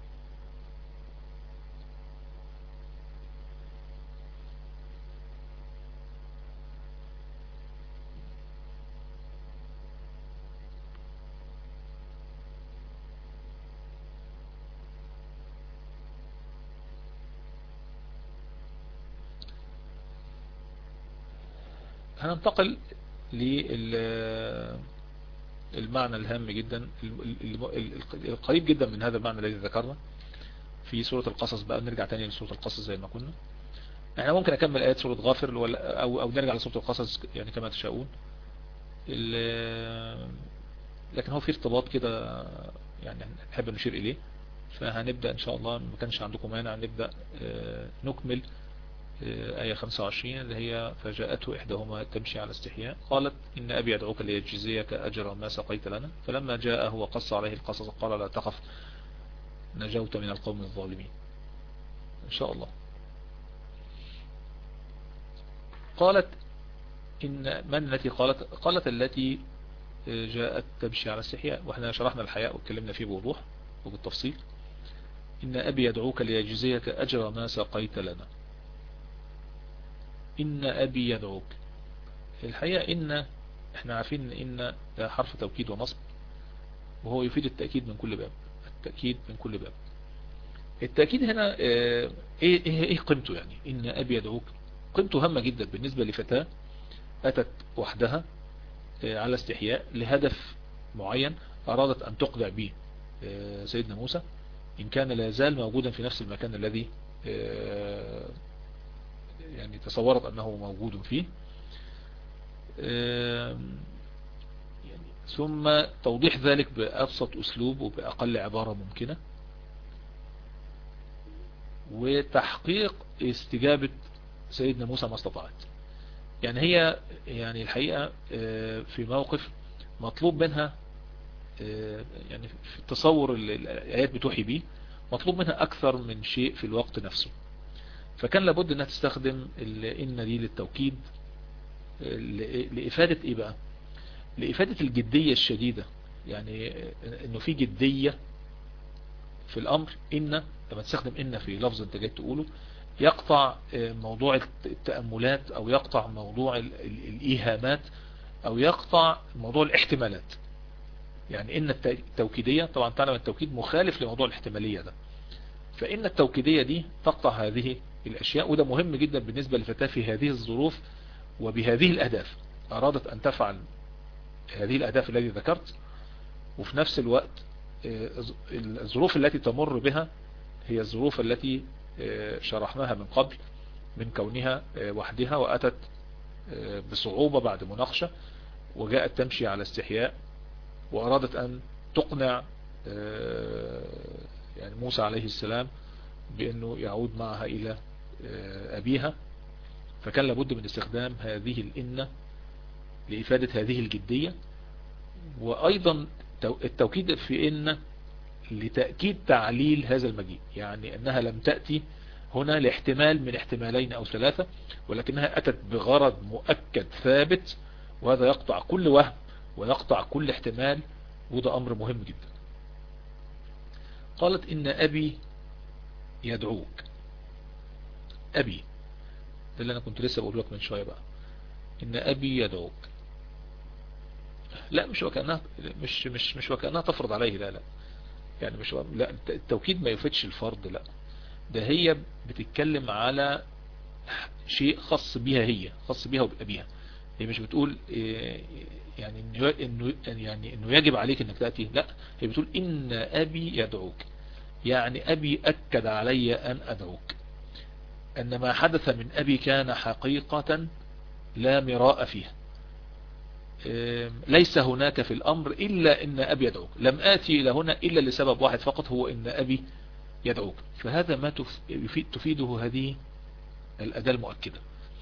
هننتقل للمعنى الهام جدا القريب جدا من هذا المعنى الذي ذكرنا في سورة القصص. بقى نرجع تاني لسورة القصص زي ما كنا. احنا ممكن اكمل ايات سورة غافر او او نرجع لسورة القصص يعني كما تشاءون، لكن هو في ارتباط كده يعني نحب نشير اليه. فهنبدأ ان شاء الله، ما كانش عندكم مانع نبدأ نكمل آية خمسة وعشرين اللي هي فجاءته إحداهما تمشي على استحياء قالت إن أبي يدعوك ليجزيك أجر ما سقيت لنا، فلما جاءه وقص عليه القصص قال لا تخف نجوت من القوم الظالمين. إن شاء الله. قالت إن من التي قالت قالت التي جاءت تمشي على استحياء، وإحنا شرحنا الحياء واتكلمنا فيه بوضوح وبالتفصيل. إن أبي يدعوك ليجزيك أجر ما سقيت لنا. إن أبي يدعوك، الحقيقة إن احنا عارفين إن ده حرف توكيد ونصب، وهو يفيد التأكيد من كل باب، التأكيد من كل باب. التأكيد هنا ايه ايه ايه قيمته؟ يعني إن أبي يدعوك قيمته هامة جدا بالنسبة لفتاة أتت وحدها على استحياء لهدف معين أرادت أن تقضع به سيدنا موسى، إن كان لا يزال موجودا في نفس المكان الذي يعني تصورت أنه موجود فيه. يعني ثم توضيح ذلك بأبسط أسلوب وبأقل عبارة ممكنة، وتحقيق استجابة سيدنا موسى ما استطاعت. يعني هي يعني الحقيقة في موقف مطلوب منها، يعني في التصور الآيات بتوحي به، مطلوب منها أكثر من شيء في الوقت نفسه. فكان لابد انها تستخدم إن دي للتوكيد لإفادة ايه بقى، لإفادة الجدية الشديدة، يعني انه في جدية في الامر. ان لما تستخدم ان في لفظ انت جاي تقوله يقطع موضوع التأملات او يقطع موضوع الايهامات او يقطع موضوع الاحتمالات. يعني ان التوكيدية طبعا تعلم التوكيد مخالف لموضوع الاحتمالية ده، فان التوكيدية دي تقطع هذه الاشياء، وده مهم جدا بالنسبة للفتاة في هذه الظروف وبهذه الاهداف. ارادت ان تفعل هذه الاهداف التي ذكرت، وفي نفس الوقت الظروف التي تمر بها هي الظروف التي شرحناها من قبل، من كونها وحدها وأتت بصعوبة بعد مناقشة، وجاءت تمشي على استحياء، وأرادت أن تقنع يعني موسى عليه السلام بأنه يعود معها إلى أبيها. فكان لابد من استخدام هذه الإن لإفادة هذه الجدية، وأيضا التوكيد في إن لتأكيد تعليل هذا المجيء، يعني أنها لم تأتي هنا لاحتمال من احتمالين أو ثلاثة، ولكنها أتت بغرض مؤكد ثابت، وهذا يقطع كل وهم ويقطع كل احتمال، وده أمر مهم جدا. قالت إن أبي يدعوك. أبي ده اللي أنا كنت لسه بقول لك من شوية بقى، إن أبي يدعوك. لا مش وكأنها مش مش مش وكأنها تفرض عليه، لا لا يعني مش لا التوكيد ما يفيدش الفرض، لا ده هي بتتكلم على شيء خاص بها، هي خاص بها وبأبيها. هي مش بتقول يعني انه يعني انه يجب عليك انك تأتي، لا هي بتقول ان ابي يدعوك، يعني ابي اكد علي ان ادعوك، ان ما حدث من ابي كان حقيقة لا مراء فيها، ليس هناك في الامر الا ان ابي يدعوك، لم اتي الى هنا الا لسبب واحد فقط، هو ان ابي يدعوك. فهذا ما تفيده هذه الأداة المؤكدة.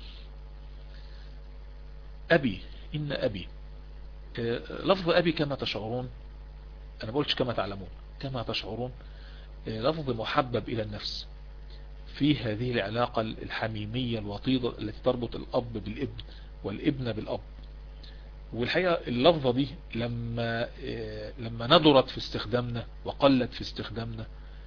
أبي، إن أبي، لفظ أبي كما تشعرون، أنا بقولش كما تعلمون، كما تشعرون، لفظ محبب إلى النفس في هذه العلاقة الحميمية الوطيدة التي تربط الأب بالابن والابن بالأب. والحقيقة اللفظة دي لما لما ندرت في استخدامنا وقلت في استخدامنا،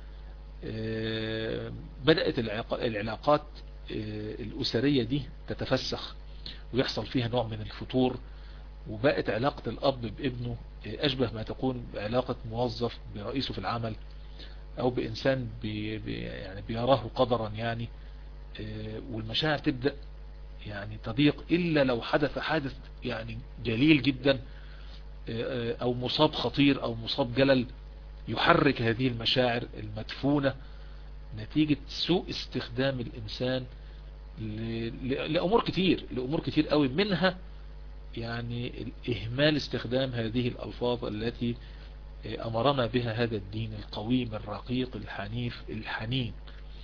بدأت العلاقات الأسرية دي تتفسخ ويحصل فيها نوع من الفتور، وبقت علاقة الأب بابنه أشبه ما تكون بعلاقة موظف برئيسه في العمل، أو بإنسان بي بي يعني بيراه قدرا يعني، والمشاعر تبدأ يعني تضيق إلا لو حدث حادث يعني جليل جدا، أو مصاب خطير أو مصاب جلل يحرك هذه المشاعر المدفونة نتيجة سوء استخدام الإنسان لأمور كتير، لأمور كتير قوي، منها يعني إهمال استخدام هذه الألفاظ التي أمرنا بها هذا الدين القويم الرقيق الحنيف الحنين.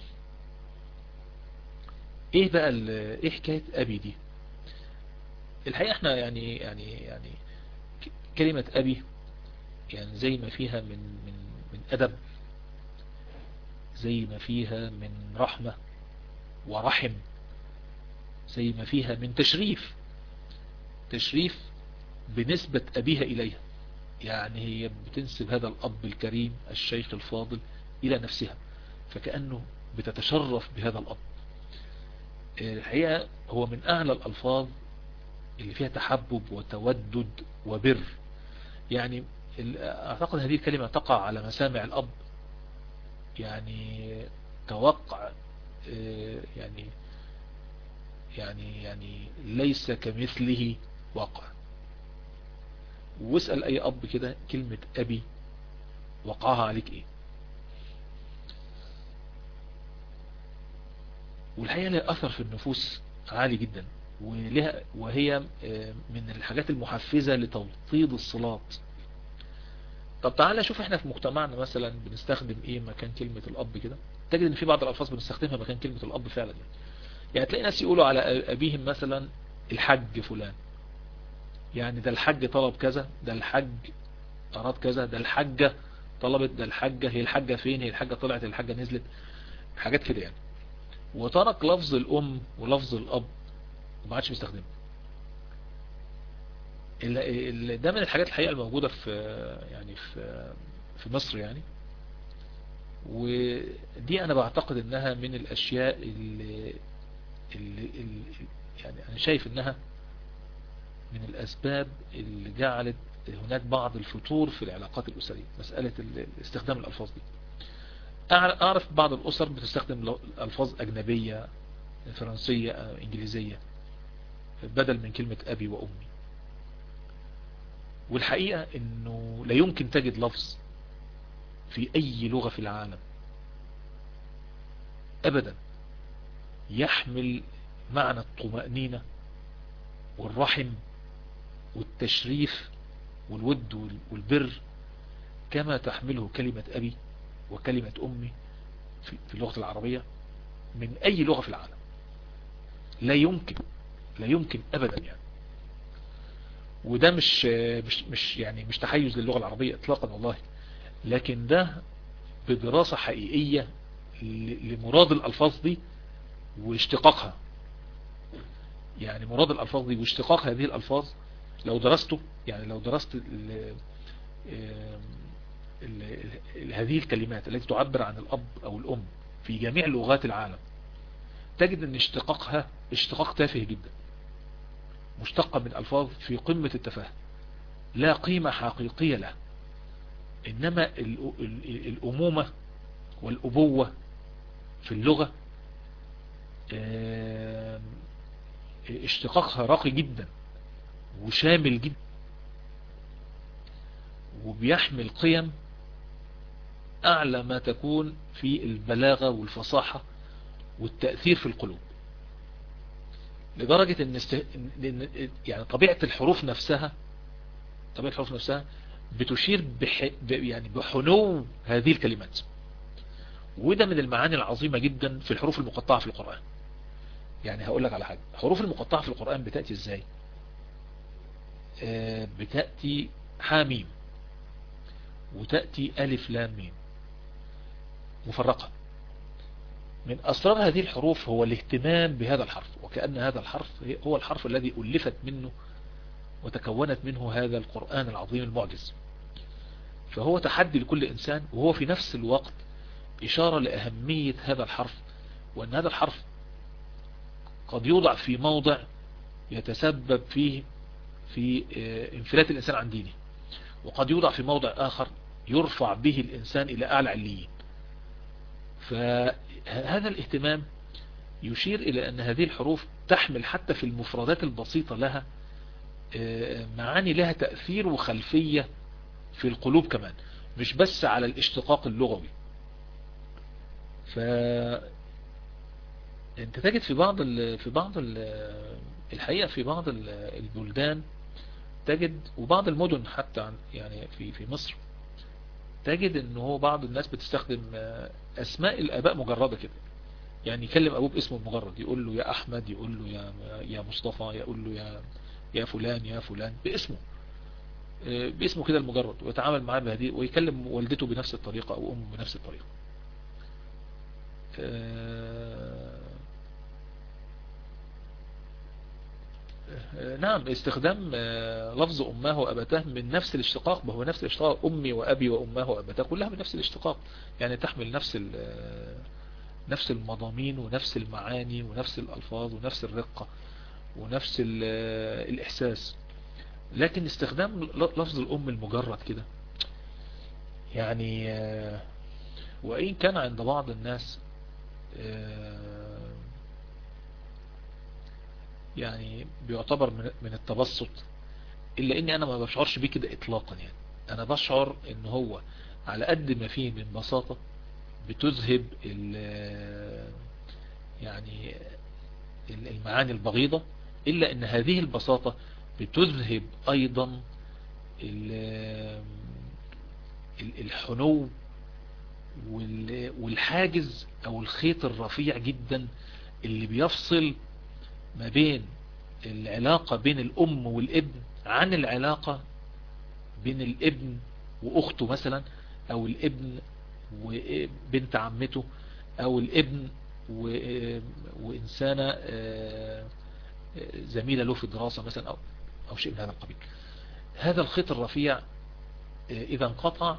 إيه بقى إيه حكاية أبي دي؟ الحقيقة احنا يعني يعني يعني كلمة أبي يعني زي ما فيها من من من أدب، زي ما فيها من رحمة ورحم، زي ما فيها من تشريف، تشريف بنسبة أبيها إليها، يعني هي بتنسب هذا الأب الكريم الشيخ الفاضل إلى نفسها، فكأنه بتتشرف بهذا الأب. الحقيقة هو من أعلى الألفاظ اللي فيها تحبب وتودد وبر، يعني أعتقد هذه الكلمة تقع على مسامع الأب، يعني توقع يعني يعني يعني ليس كمثله واقع. واسأل أي أب كده كلمة أبي وقعها عليك إيه؟ والحقيقة لها أثر في النفوس عالي جدا، ولها وهي من الحاجات المحفزة لتوطيد الصلات. طب تعالى شوف احنا في مجتمعنا مثلا بنستخدم ايه مكان كلمة الأب كده، تجد ان في بعض الألفاظ بنستخدمها مكان كلمة الأب فعلا، يعني, يعني تلاقي ناس يقولوا على أبيهم مثلا الحج فلان، يعني ده الحج طلب كذا، ده الحج أراد كذا، ده الحجة طلبت، ده الحجة، هي الحجة فين، هي الحجة طلعت، الحجة نزلت، حاجات كده يعني. وترك لفظ الام ولفظ الاب وما عادش بيستخدمه. ده من الحاجات الحقيقة الموجودة في يعني في في مصر يعني. ودي انا بعتقد انها من الاشياء اللي, اللي, اللي يعني انا شايف انها من الاسباب اللي جعلت هناك بعض الفتور في العلاقات الاسرية، مسألة استخدام الالفاظ دي. اعرف بعض الاسر بتستخدم الفاظ اجنبية فرنسية انجليزية بدل من كلمة ابي وامي. والحقيقة انه لا يمكن تجد لفظ في اي لغة في العالم ابدا يحمل معنى الطمأنينة والرحم والتشريف والود والبر كما تحمله كلمة ابي وكلمة امي في اللغة العربية من اي لغة في العالم. لا يمكن لا يمكن ابدا يعني. وده مش مش مش يعني مش تحيز للغة العربية اطلاقا والله، لكن ده بدراسة حقيقية لمراد الالفاظ دي واشتقاقها. يعني مراد الالفاظ دي واشتقاق هذه الالفاظ لو درسته، يعني لو درست ال ال ال هذه الكلمات التي تعبر عن الاب او الام في جميع لغات العالم، تجد ان اشتقاقها اشتقاق تافه جدا، مشتقة من الفاظ في قمة التفاهة لا قيمة حقيقية له. انما الامومة والابوة في اللغة اشتقاقها راقي جدا وشامل جدا، وبيحمل قيم اعلى ما تكون في البلاغة والفصاحة والتأثير في القلوب، لدرجة ان است... يعني طبيعة الحروف نفسها طبيعة الحروف نفسها بتشير بح... يعني بحنو هذه الكلمات. وده من المعاني العظيمة جدا في الحروف المقطعة في القرآن. يعني هقول لك على حاجة، الحروف المقطعة في القرآن بتأتي ازاي؟ آه بتأتي حاميم، وتأتي ألف لام ميم مفرقة. من أسرار هذه الحروف هو الاهتمام بهذا الحرف، وكأن هذا الحرف هو الحرف الذي ألفت منه وتكونت منه هذا القرآن العظيم المعجز. فهو تحدي لكل إنسان، وهو في نفس الوقت إشارة لأهمية هذا الحرف، وأن هذا الحرف قد يوضع في موضع يتسبب فيه في انفلات الإنسان عن دينه، وقد يوضع في موضع آخر يرفع به الإنسان إلى أعلى عليين. فهذا الاهتمام يشير إلى أن هذه الحروف تحمل حتى في المفردات البسيطة لها معاني لها تأثير وخلفية في القلوب كمان، مش بس على الاشتقاق اللغوي. ف انت تجد في بعض ال... في بعض ال... الحقيقة في بعض البلدان تجد، وبعض المدن حتى يعني في في مصر تجد ان هو بعض الناس بتستخدم اسماء الاباء مجردة كده. يعني يكلم ابوه باسمه المجرد، يقول له يا احمد، يقول له يا يا مصطفى، يقول له يا يا فلان يا فلان باسمه باسمه كده المجرد، ويتعامل معاه بهذه، ويكلم والدته بنفس الطريقة او امه بنفس الطريقة. نعم، استخدام لفظ أماه وأبتاه من نفس الاشتقاق، وهو نفس الاشتقاق، أمي وأبي وأماه وأبتاه كلها من نفس الاشتقاق، يعني تحمل نفس نفس المضامين ونفس المعاني ونفس الألفاظ ونفس الرقة ونفس الإحساس. لكن استخدام لفظ الأم المجرد كده يعني، وإن كان عند بعض الناس يعني بيعتبر من التبسط، إلا إني أنا ما بشعرش بيه كده إطلاقا. يعني أنا بشعر إن هو على قد ما فيه من بساطة بتذهب يعني المعاني البغيضة، إلا إن هذه البساطة بتذهب أيضا الحنو والحاجز أو الخيط الرفيع جدا اللي بيفصل ما بين العلاقة بين الأم والابن عن العلاقة بين الابن وأخته مثلا، أو الابن وبنت عمته، أو الابن وإنسانة زميلة له في الدراسة مثلا أو, أو شيء من هذا القبيل. هذا الخيط الرفيع إذا انقطع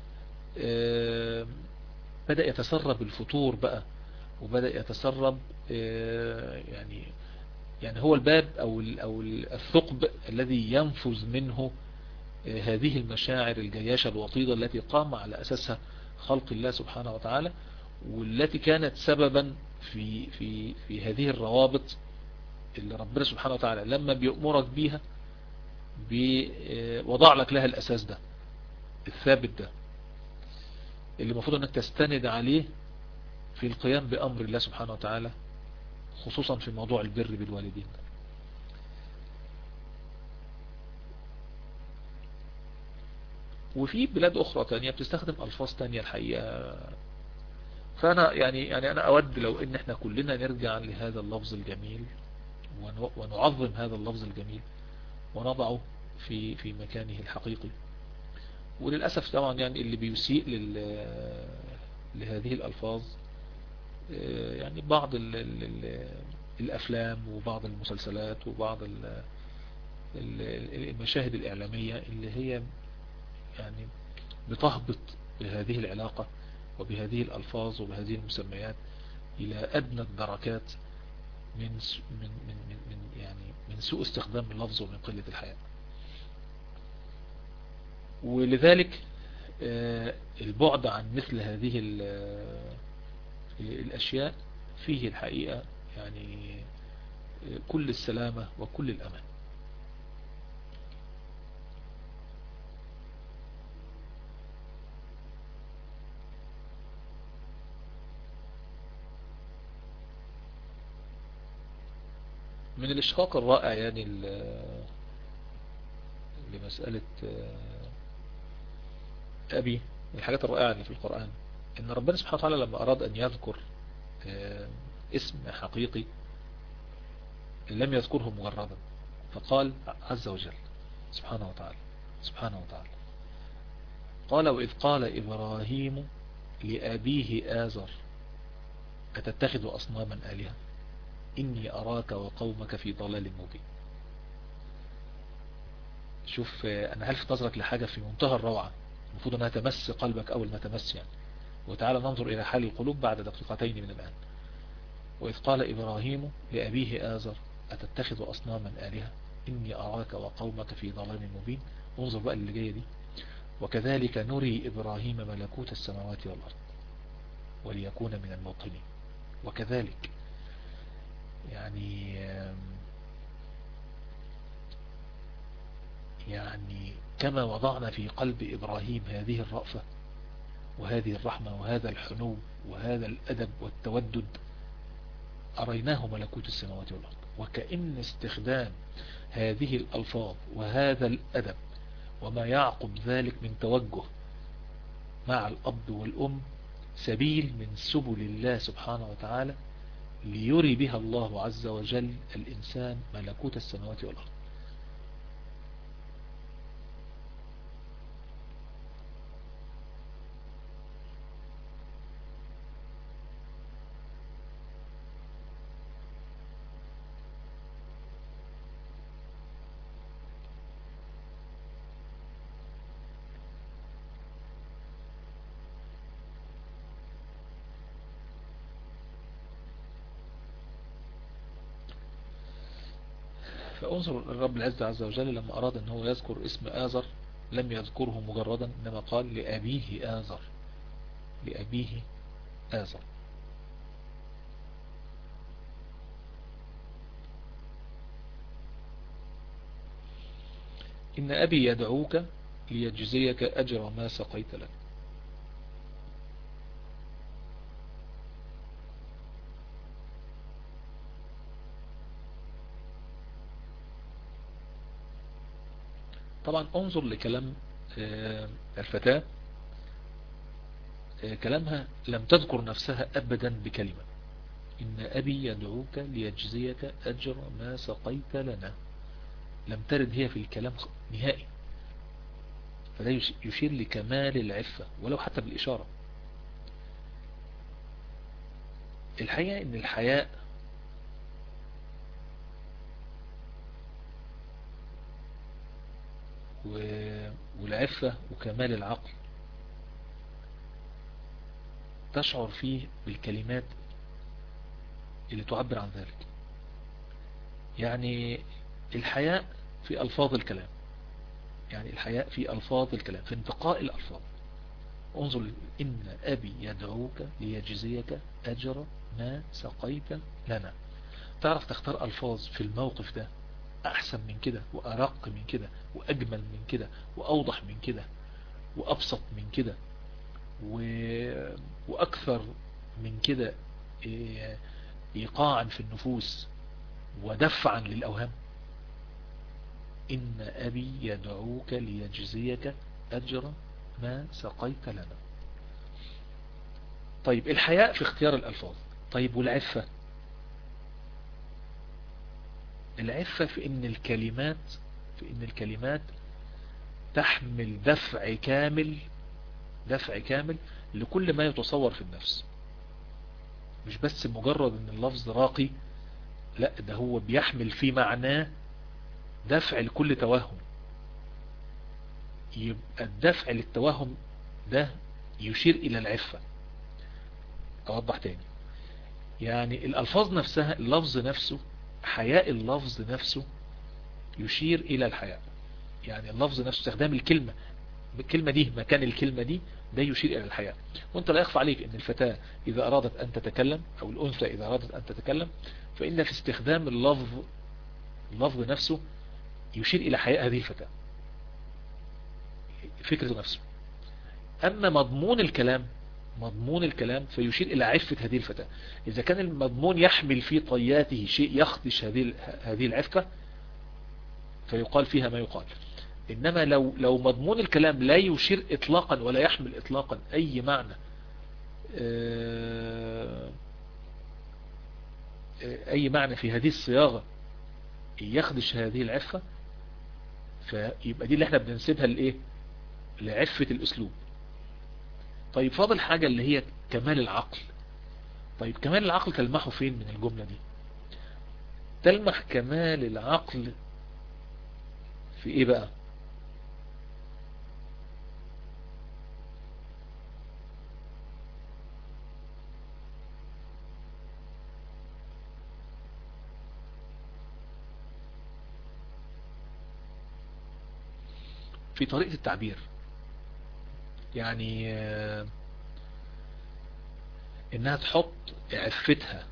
بدأ يتسرب الفتور بقى، وبدأ يتسرب يعني يعني هو الباب أو أو الثقب الذي ينفذ منه هذه المشاعر الجياشة الوطيدة التي قام على أساسها خلق الله سبحانه وتعالى، والتي كانت سببا في في في هذه الروابط اللي ربنا سبحانه وتعالى لما بيأمرك بيها وضع لك لها الأساس ده الثابت ده اللي المفروض أنك تستند عليه في القيام بأمر الله سبحانه وتعالى، خصوصا في موضوع البر بالوالدين. وفي بلاد أخرى تانية بتستخدم ألفاظ تانية الحقيقة. فأنا يعني يعني أنا أود لو إن إحنا كلنا نرجع لهذا اللفظ الجميل ونعظم هذا اللفظ الجميل ونضعه في في مكانه الحقيقي. وللأسف طبعا يعني اللي بيسيء لهذه الألفاظ يعني بعض ال ال الأفلام وبعض المسلسلات وبعض ال المشاهد الإعلامية اللي هي يعني بتهبط بهذه العلاقة وبهذه الألفاظ وبهذه المسميات إلى أدنى الدركات من من من من يعني من سوء استخدام اللفظ ومن قلة الحياء. ولذلك البعد عن مثل هذه الأشياء فيه الحقيقة يعني كل السلامة وكل الأمان. من الإشفاق الرائع يعني لمسألة أبي، من الحاجات الرائعة اللي في القرآن إن ربنا سبحانه وتعالى لما أراد أن يذكر اسم حقيقي لم يذكره مجردا، فقال عز وجل سبحانه وتعالى سبحانه وتعالى قال وإذ قال إبراهيم لأبيه آزر أتتخذ أصناما آلهة إني أراك وقومك في ضلال مبين. شوف أنا هلفت نظرك لحاجة في منتهى الروعة المفروض أنها تمس قلبك أول ما تمس يعني. وتعالى ننظر إلى حال القلوب بعد دقيقتين من الآن. وإذ قال إبراهيم لأبيه آزر أتتخذ أصناما آلهة إني أراك وقومك في ضلال مبين. انظر بقى اللي جاية دي وكذلك نري إبراهيم ملكوت السماوات والأرض وليكون من الموقنين. وكذلك يعني يعني كما وضعنا في قلب إبراهيم هذه الرأفة وهذه الرحمة وهذا الحنو وهذا الأدب والتودد أريناه ملكوت السماوات والأرض. وكأن استخدام هذه الألفاظ وهذا الأدب وما يعقب ذلك من توجه مع الأب والأم سبيل من سبل الله سبحانه وتعالى ليري بها الله عز وجل الإنسان ملكوت السماوات والأرض. فانظر الرب العز عز وجل لما أراد أن هو يذكر اسم آزر لم يذكره مجردا إنما قال لأبيه آزر لأبيه آزر. إن أبي يدعوك ليجزيك أجر ما سقيت له. طبعا انظر لكلام الفتاة، كلامها لم تذكر نفسها أبدا بكلمة. إن أبي يدعوك ليجزيك أجر ما سقيت لنا. لم ترد هي في الكلام نهائي. فده يشير لكمال العفة ولو حتى بالإشارة. الحقيقة ان الحياء والعفة وكمال العقل تشعر فيه بالكلمات اللي تعبر عن ذلك. يعني الحياء في ألفاظ الكلام، يعني الحياء في ألفاظ الكلام، في انتقاء الألفاظ. انظر: إن أبي يدعوك ليجزيك أجر ما سقيت لنا. تعرف تختار ألفاظ في الموقف ده أحسن من كده وأرق من كده وأجمل من كده وأوضح من كده وأبسط من كده و... وأكثر من كده إيقاعا في النفوس ودفعا للأوهام؟ إن أبي يدعوك ليجزيك أجر ما سقيت لنا. طيب الحياء في اختيار الألفاظ. طيب والعفة؟ العفة في إن الكلمات في إن الكلمات تحمل دفع كامل دفع كامل لكل ما يتصور في النفس. مش بس مجرد ان اللفظ راقي، لا، ده هو بيحمل في معناه دفع لكل توهم. يبقى الدفع للتوهم ده يشير الى العفة. اوضح تاني، يعني الالفاظ نفسها، اللفظ نفسه، حياء اللفظ نفسه يشير الى الحياء. يعني اللفظ نفسه، استخدام الكلمة الكلمة دي مكان الكلمة دي، ده يشير إلى الحياء. وانت لا يخفى عليك ان الفتاة إذا أرادت أن تتكلم، أو الأنثى إذا أرادت أن تتكلم، فإن في استخدام اللفظ اللفظ نفسه يشير إلى حياء هذه الفتاة، فكرة نفسه. أما مضمون الكلام مضمون الكلام فيشير إلى عفة هذه الفتاة. إذا كان المضمون يحمل في طياته شيء يخدش هذه هذه العفة فيقال فيها ما يقال. إنما لو لو مضمون الكلام لا يشير إطلاقا ولا يحمل إطلاقا أي معنى أي معنى في هذه الصياغة يخدش هذه العفة، فيبقى دي اللي احنا بننسبها لإيه؟ لعفة الأسلوب. طيب فاضل حاجة اللي هي كمال العقل. طيب كمال العقل تلمحه فين من الجملة دي؟ تلمح كمال العقل في إيه بقى؟ في طريقة التعبير. يعني انها تحط عفتها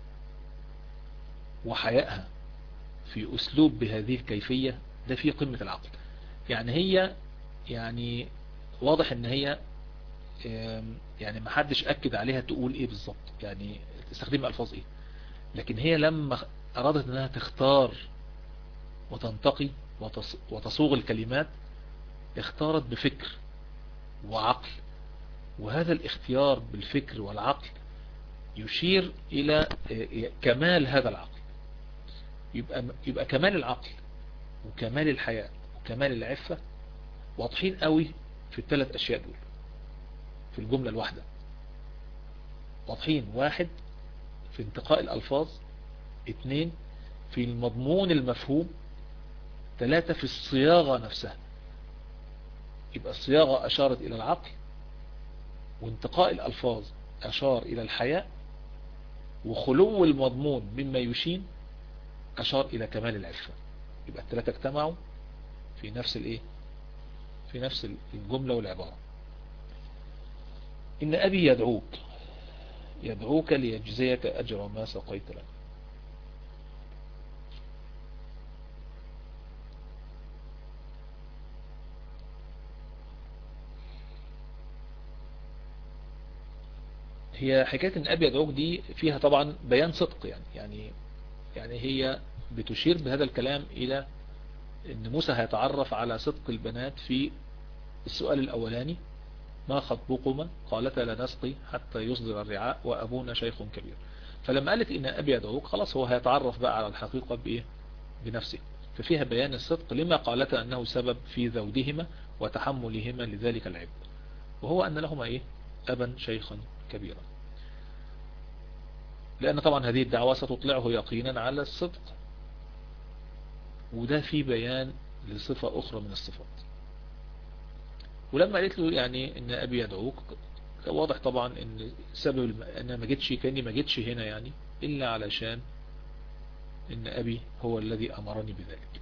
وحيائها في اسلوب بهذه الكيفية، ده فيه قمة العقل. يعني هي يعني واضح ان هي يعني ما حدش اكد عليها تقول ايه بالظبط، يعني تستخدم الفاظ ايه، لكن هي لما ارادت انها تختار وتنتقي وتصوغ الكلمات اختارت بفكر وعقل، وهذا الاختيار بالفكر والعقل يشير إلى كمال هذا العقل. يبقى, يبقى كمال العقل وكمال الحياة وكمال العفة واضحين قوي في الثلاث أشياء دول في الجملة الواحدة. واضحين: واحد في انتقاء الألفاظ، اثنين في المضمون المفهوم، ثلاثة في الصياغة نفسها. يبقى الصياغة أشارت إلى العقل، وانتقاء الألفاظ أشار إلى الحياء، وخلو المضمون مما يشين أشار إلى كمال العفة. يبقى الثلاثة اجتمعوا في نفس الإيه؟ في نفس الجملة والعبارة. إن أبي يدعوك يدعوك ليجزيك أجر ما سقيت له. هي حكاية ان ابي يدعوك دي فيها طبعا بيان صدق، يعني يعني يعني هي بتشير بهذا الكلام الى ان موسى هيتعرف على صدق البنات في السؤال الاولاني: ما خطبكما؟ قالتا لا نسقي حتى يصدر الرعاء وابونا شيخ كبير. فلما قالت ان ابي يدعوك خلاص هو هيتعرف بقى على الحقيقة بايه؟ بنفسه. ففيها بيان الصدق لما قالتا انه سبب في ذودهما وتحملهما لذلك العبء، وهو ان لهما ايه؟ ابا شيخا كبيرا. لأن طبعا هذه الدعوة ستطلعه يقينا على الصدق، وده في بيان لصفة أخرى من الصفات. ولما قالت له يعني إن أبي يدعوك، واضح طبعا إن سبب أنا ما جيتش كأني ما جيتش هنا يعني إلا علشان إن أبي هو الذي أمرني بذلك.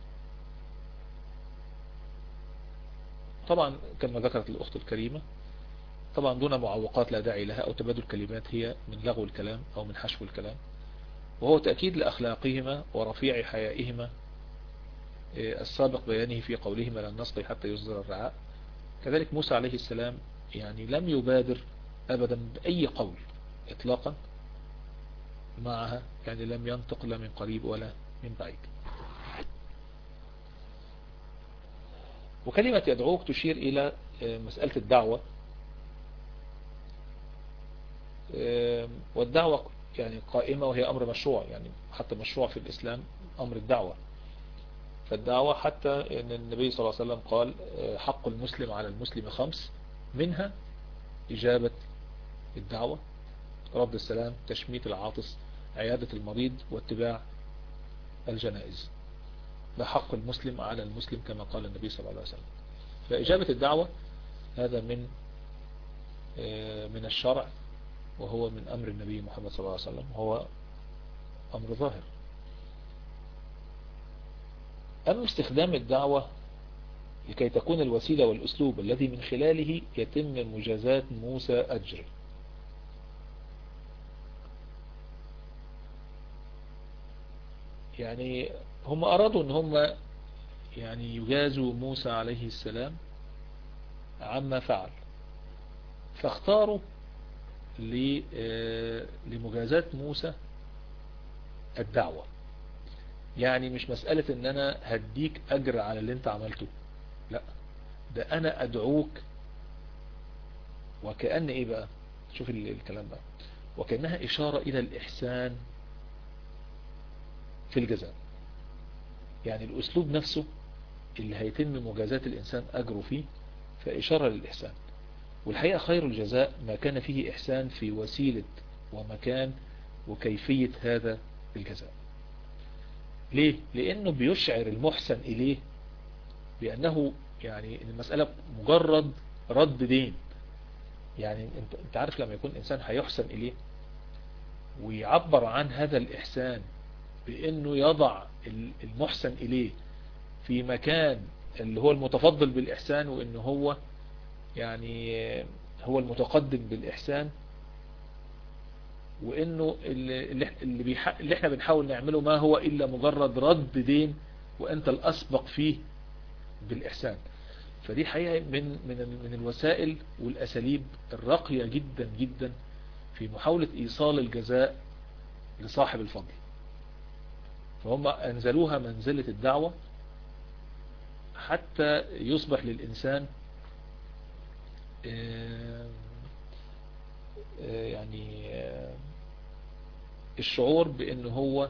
طبعا كما ذكرت الأخت الكريمة، طبعا دون معوقات لا داعي لها أو تبادل كلمات هي من لغو الكلام أو من حشو الكلام، وهو تأكيد لأخلاقهما ورفيع حيائهما السابق بيانه في قولهما لن نسقي حتى يصدر الرعاء. كذلك موسى عليه السلام يعني لم يبادر أبدا بأي قول إطلاقا معها، يعني لم ينطق لا من قريب ولا من بعيد. وكلمة يدعوك تشير إلى مسألة الدعوة، والدعوة يعني قائمة وهي أمر مشروع، يعني حتى مشروع في الإسلام أمر الدعوة. فالدعوة حتى أن النبي صلى الله عليه وسلم قال حق المسلم على المسلم خمس، منها إجابة الدعوة، رد السلام، تشميت العاطس، عيادة المريض، واتباع الجنائز. ده حق المسلم على المسلم كما قال النبي صلى الله عليه وسلم. فإجابة الدعوة هذا من من الشرع، وهو من أمر النبي محمد صلى الله عليه وسلم، هو أمر ظاهر. أما استخدام الدعوة لكي تكون الوسيلة والأسلوب الذي من خلاله يتم مجازات موسى أجر، يعني هم أرادوا أن هم يعني يجازوا موسى عليه السلام عما فعل، فاختاروا لمجازات موسى الدعوة. يعني مش مسألة ان انا هديك اجر على اللي انت عملته، لا، ده انا ادعوك. وكأن ايه بقى، شوف الكلام بقى، وكأنها اشارة الى الاحسان في الجزاء. يعني الاسلوب نفسه اللي هيتم مجازات الانسان اجره فيه فاشارة للاحسان. والحقيقة خير الجزاء ما كان فيه إحسان في وسيلة ومكان وكيفية هذا الجزاء. ليه؟ لأنه بيشعر المحسن إليه بأنه يعني المسألة مجرد رد دين. يعني انت, انت عارف لما يكون إنسان هيحسن إليه ويعبر عن هذا الإحسان بأنه يضع المحسن إليه في مكان اللي هو المتفضل بالإحسان، وأنه هو يعني هو المتقدم بالإحسان، وإنه اللي, اللي, بيح... اللي احنا بنحاول نعمله ما هو إلا مجرد رد دين وأنت الأسبق فيه بالإحسان. فدي حقيقة من, من, من الوسائل والأساليب الراقية جدا جدا في محاولة إيصال الجزاء لصاحب الفضل. فهم أنزلوها منزلة الدعوة حتى يصبح للإنسان يعني الشعور بأنه هو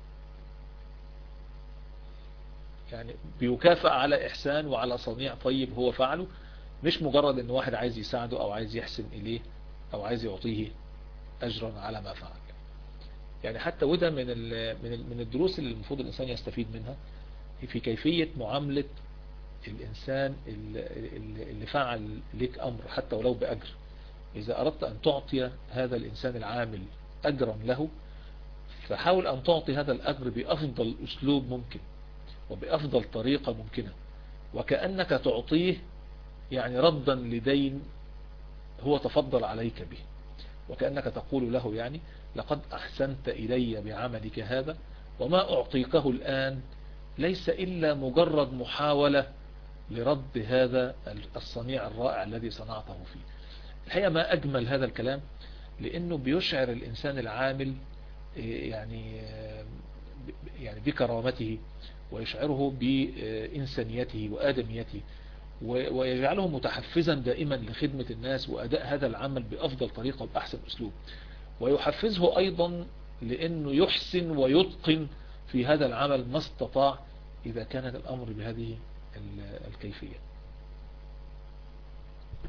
يعني بيكافئ على إحسان وعلى صنيع طيب هو فعله، مش مجرد أن واحد عايز يساعده أو عايز يحسن إليه أو عايز يعطيه أجرا على ما فعل. يعني حتى وده من من الدروس اللي المفروض الإنسان يستفيد منها في كيفية معاملة الإنسان اللي فعل لك أمر حتى ولو بأجر. إذا أردت أن تعطي هذا الإنسان العامل أجرا له، فحاول أن تعطي هذا الأجر بأفضل أسلوب ممكن وبأفضل طريقة ممكنة، وكأنك تعطيه يعني ردا لدين هو تفضل عليك به، وكأنك تقول له يعني لقد أحسنت إلي بعملك هذا، وما أعطيكه الآن ليس إلا مجرد محاولة لرد هذا الصنيع الرائع الذي صنعته فيه. الحقيقة ما أجمل هذا الكلام، لأنه بيشعر الإنسان العامل يعني يعني بكرامته، ويشعره بإنسانيته وآدميته، ويجعله متحفزا دائما لخدمة الناس وأداء هذا العمل بأفضل طريقة وبأحسن أسلوب، ويحفزه أيضا لأنه يحسن ويتقن في هذا العمل ما استطاع إذا كان الأمر بهذه الكيفية.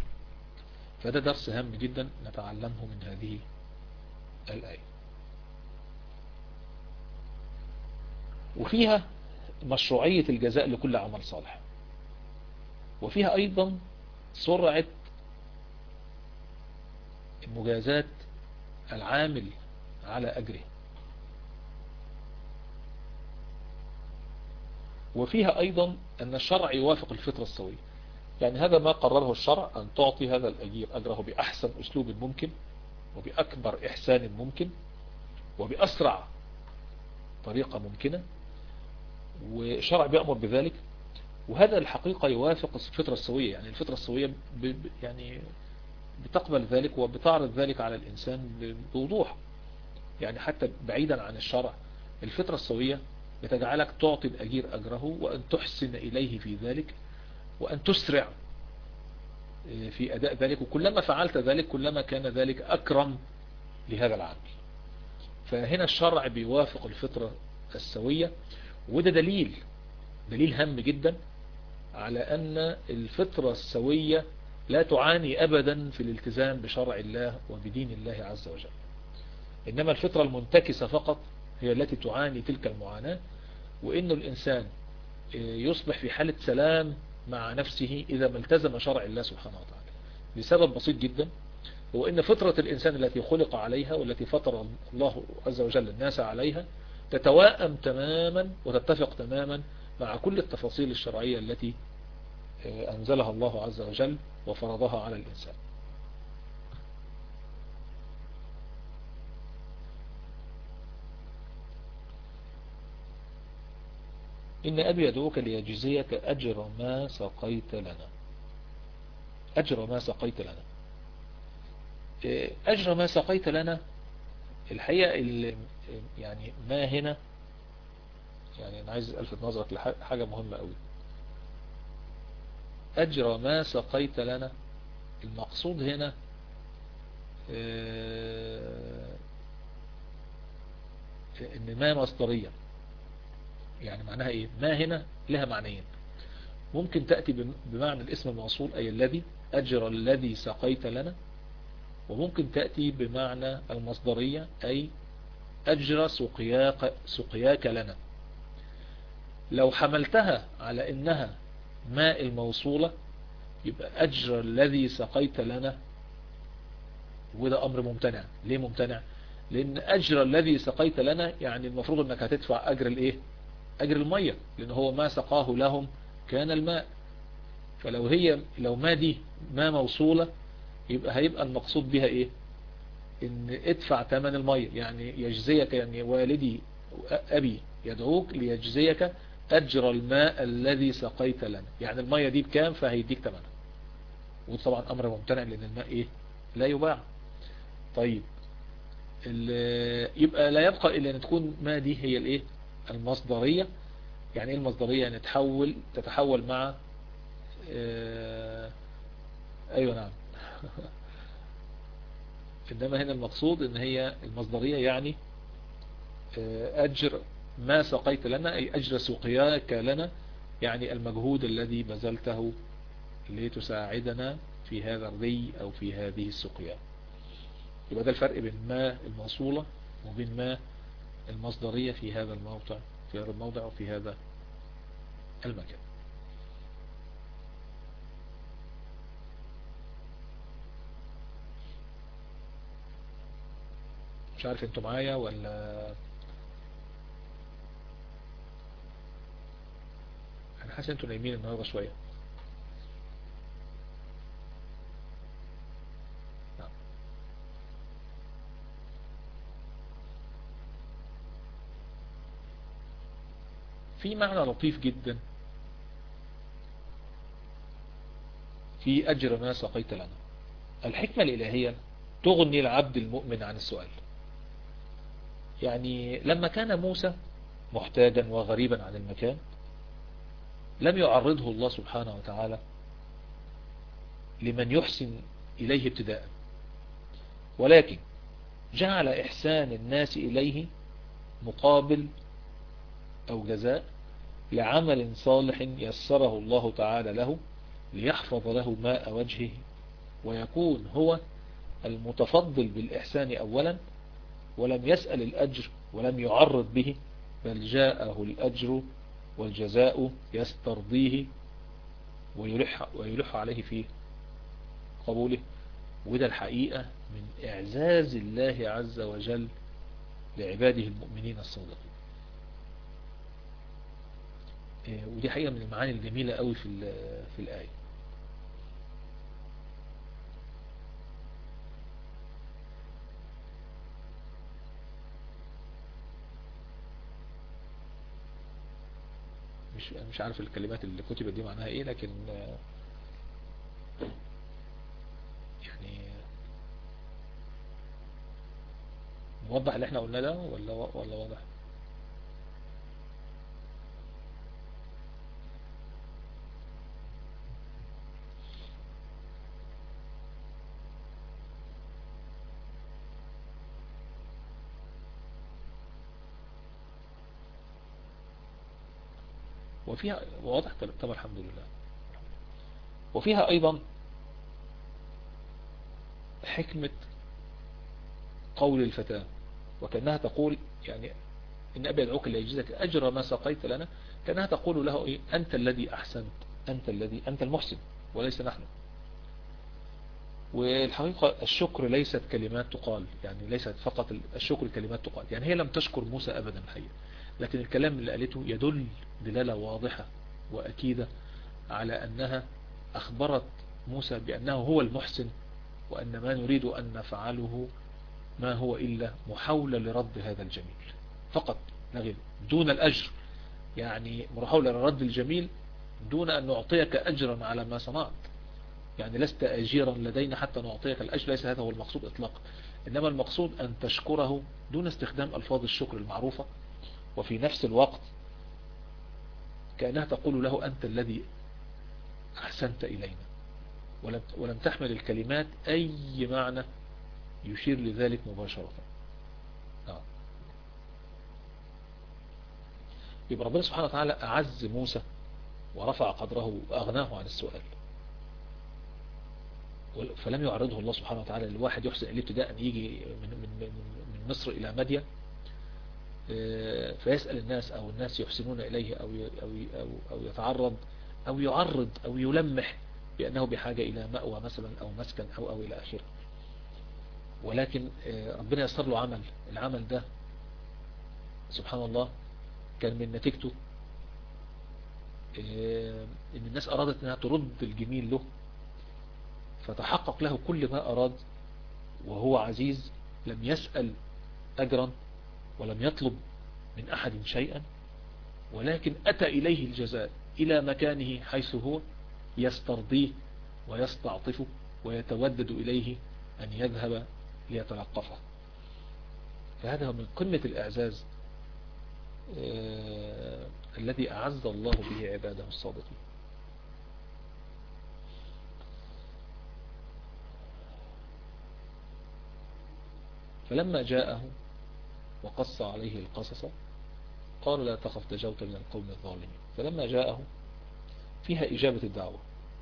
فده درس هام جدا نتعلمه من هذه الآية. وفيها مشروعية الجزاء لكل عمل صالح، وفيها أيضا سرعة مجازات العامل على أجره، وفيها أيضا أن الشرع يوافق الفطرة السوية. يعني هذا ما قرره الشرع، أن تعطي هذا الأجير أجره بأحسن أسلوب ممكن، وبأكبر إحسان ممكن، وبأسرع طريقة ممكنة، والشرع بيأمر بذلك. وهذا الحقيقة يوافق الفطرة السوية. يعني الفطرة السوية ب... يعني بتقبل ذلك وبتعرض ذلك على الإنسان بوضوح. يعني حتى بعيدا عن الشرع، الفطرة السوية بتجعلك تعطي الأجير أجره، وأن تحسن إليه في ذلك، وأن تسرع في أداء ذلك، وكلما فعلت ذلك كلما كان ذلك أكرم لهذا العمل. فهنا الشرع بيوافق الفطرة السوية، وده دليل دليل هام جدا على أن الفطرة السوية لا تعاني أبدا في الالتزام بشرع الله وبدين الله عز وجل، إنما الفطرة المنتكسة فقط هي التي تعاني تلك المعاناة، وإن الإنسان يصبح في حالة سلام مع نفسه إذا ما التزم شرع الله سبحانه وتعالى، لسبب بسيط جدا، هو إن فطرة الإنسان التي خلق عليها والتي فطر الله عز وجل الناس عليها تتواءم تماما وتتفق تماما مع كل التفاصيل الشرعية التي أنزلها الله عز وجل وفرضها على الإنسان. إن أبي يدعوك ليجزيك أجر ما سقيت لنا. أجر ما سقيت لنا أجر ما سقيت لنا الحقيقة يعني ما هنا، يعني أنا عايز ألفت نظرك لحاجة مهمة قوي. أجر ما سقيت لنا، المقصود هنا إن ما مصدرية. يعني معناها إيه؟ ما هنا لها معنيين، ممكن تأتي بمعنى الاسم الموصول أي الذي، أجر الذي سقيت لنا، وممكن تأتي بمعنى المصدرية أي أجر سقياك, سقياك لنا. لو حملتها على إنها ماء الموصولة يبقى أجر الذي سقيت لنا، وده أمر ممتنع. ليه ممتنع؟ لأن أجر الذي سقيت لنا يعني المفروض أنك هتدفع أجر الإيه؟ أجر المية، لأن هو ما سقاه لهم كان الماء. فلو هي لو ما دي ما موصولة يبقى هيبقى المقصود بها إيه؟ إن ادفع ثمن المية، يعني يجزيك، يعني والدي أبي يدعوك ليجزيك أجر الماء الذي سقيت لنا، يعني المية دي بكام فهيديك ثمنها. وطبعا أمر ممتنع لأن الماء إيه؟ لا يباع. طيب يبقى لا يبقى إلا أن تكون ما دي هي الإيه؟ المصدرية. يعني ايه المصدرية؟ يعني تحول تتحول مع اه ايوه نعم انما هنا المقصود ان هي المصدرية، يعني اه اجر ما سقيت لنا اي اجر سقياك لنا، يعني المجهود الذي بذلته لتساعدنا في هذا الري او في هذه السقيا. يبقى ده الفرق بين ما الموصولة وبين ما المصدرية في هذا الموضع في هذا الموضع وفي هذا المكان. مش عارف انتوا معايا ولا انا حاسس انتوا نايمين النهارده شويه. نعم. في معنى لطيف جدا في أجر ما سقيت لنا. الحكمة الإلهية تغني العبد المؤمن عن السؤال. يعني لما كان موسى محتاجا وغريبا عن المكان لم يعرضه الله سبحانه وتعالى لمن يحسن إليه ابتداء، ولكن جعل إحسان الناس إليه مقابل أو جزاء لعمل صالح يسره الله تعالى له ليحفظ له ماء وجهه، ويكون هو المتفضل بالإحسان أولا، ولم يسأل الأجر ولم يعرض به، بل جاءه الأجر والجزاء يسترضيه ويلح, ويلح عليه في قبوله. وده الحقيقة من إعزاز الله عز وجل لعباده المؤمنين الصادقين. ودي حقيقة من المعاني الجميلة قوي في في الآية. مش مش عارف الكلمات اللي كتبت دي معناها ايه، لكن يعني موضح اللي احنا قلناه ده ولا ولا واضح؟ وفيها واضح طبعا الحمد لله. وفيها ايضا حكمة قول الفتاة، وكأنها تقول يعني إن أبي يدعوك ليجزيك أجر ما سقيت لنا، كأنها تقول له إيه؟ أنت الذي أحسنت، أنت الذي أنت المحسن وليس نحن. والحقيقة الشكر ليست كلمات تقال، يعني ليست فقط الشكر كلمات تقال، يعني هي لم تشكر موسى أبدا الحقيقة، لكن الكلام اللي قالته يدل دلالة واضحة وأكيدة على أنها أخبرت موسى بأنه هو المحسن، وأن ما نريد أن نفعله ما هو إلا محاولة لرد هذا الجميل فقط لا غير، دون الأجر، يعني محاولة لرد الجميل دون أن نعطيك أجرا على ما صنعت، يعني لست أجيرا لدينا حتى نعطيك الأجر، ليس هذا هو المقصود إطلاقا، إنما المقصود أن تشكره دون استخدام ألفاظ الشكر المعروفة، وفي نفس الوقت كأنها تقول له أنت الذي أحسنت إلينا، ولم, ولم تحمل الكلمات أي معنى يشير لذلك مباشرة. آه. يبقى ربنا سبحانه وتعالى أعز موسى ورفع قدره وأغناه عن السؤال، فلم يعرضه الله سبحانه وتعالى لواحد يحسن إليه ابتداء يجي من, من, من مصر إلى مدين فيسأل الناس، أو الناس يحسنون إليه، أو, أو, أو, أو يتعرض أو يعرض أو يلمح بأنه بحاجة إلى مأوى مثلا أو مسكن أو, أو إلى آخره، ولكن ربنا يسر له عمل، العمل ده سبحان الله كان من نتيجته ان الناس ارادت انها ترد الجميل له، فتحقق له كل ما اراد، وهو عزيز لم يسأل اجرا ولم يطلب من احد شيئا، ولكن اتى اليه الجزاء الى مكانه حيث هو يسترضيه ويستعطفه ويتودد اليه ان يذهب ليتلقفه. فهذا من قمة الاعزاز آه الذي أعز الله به عباده الصادقين. فلما جاءه وقص عليه القصص قال لا تخف نجوت من القوم الظالمين. فلما جاءه فيها إجابة الدعوة،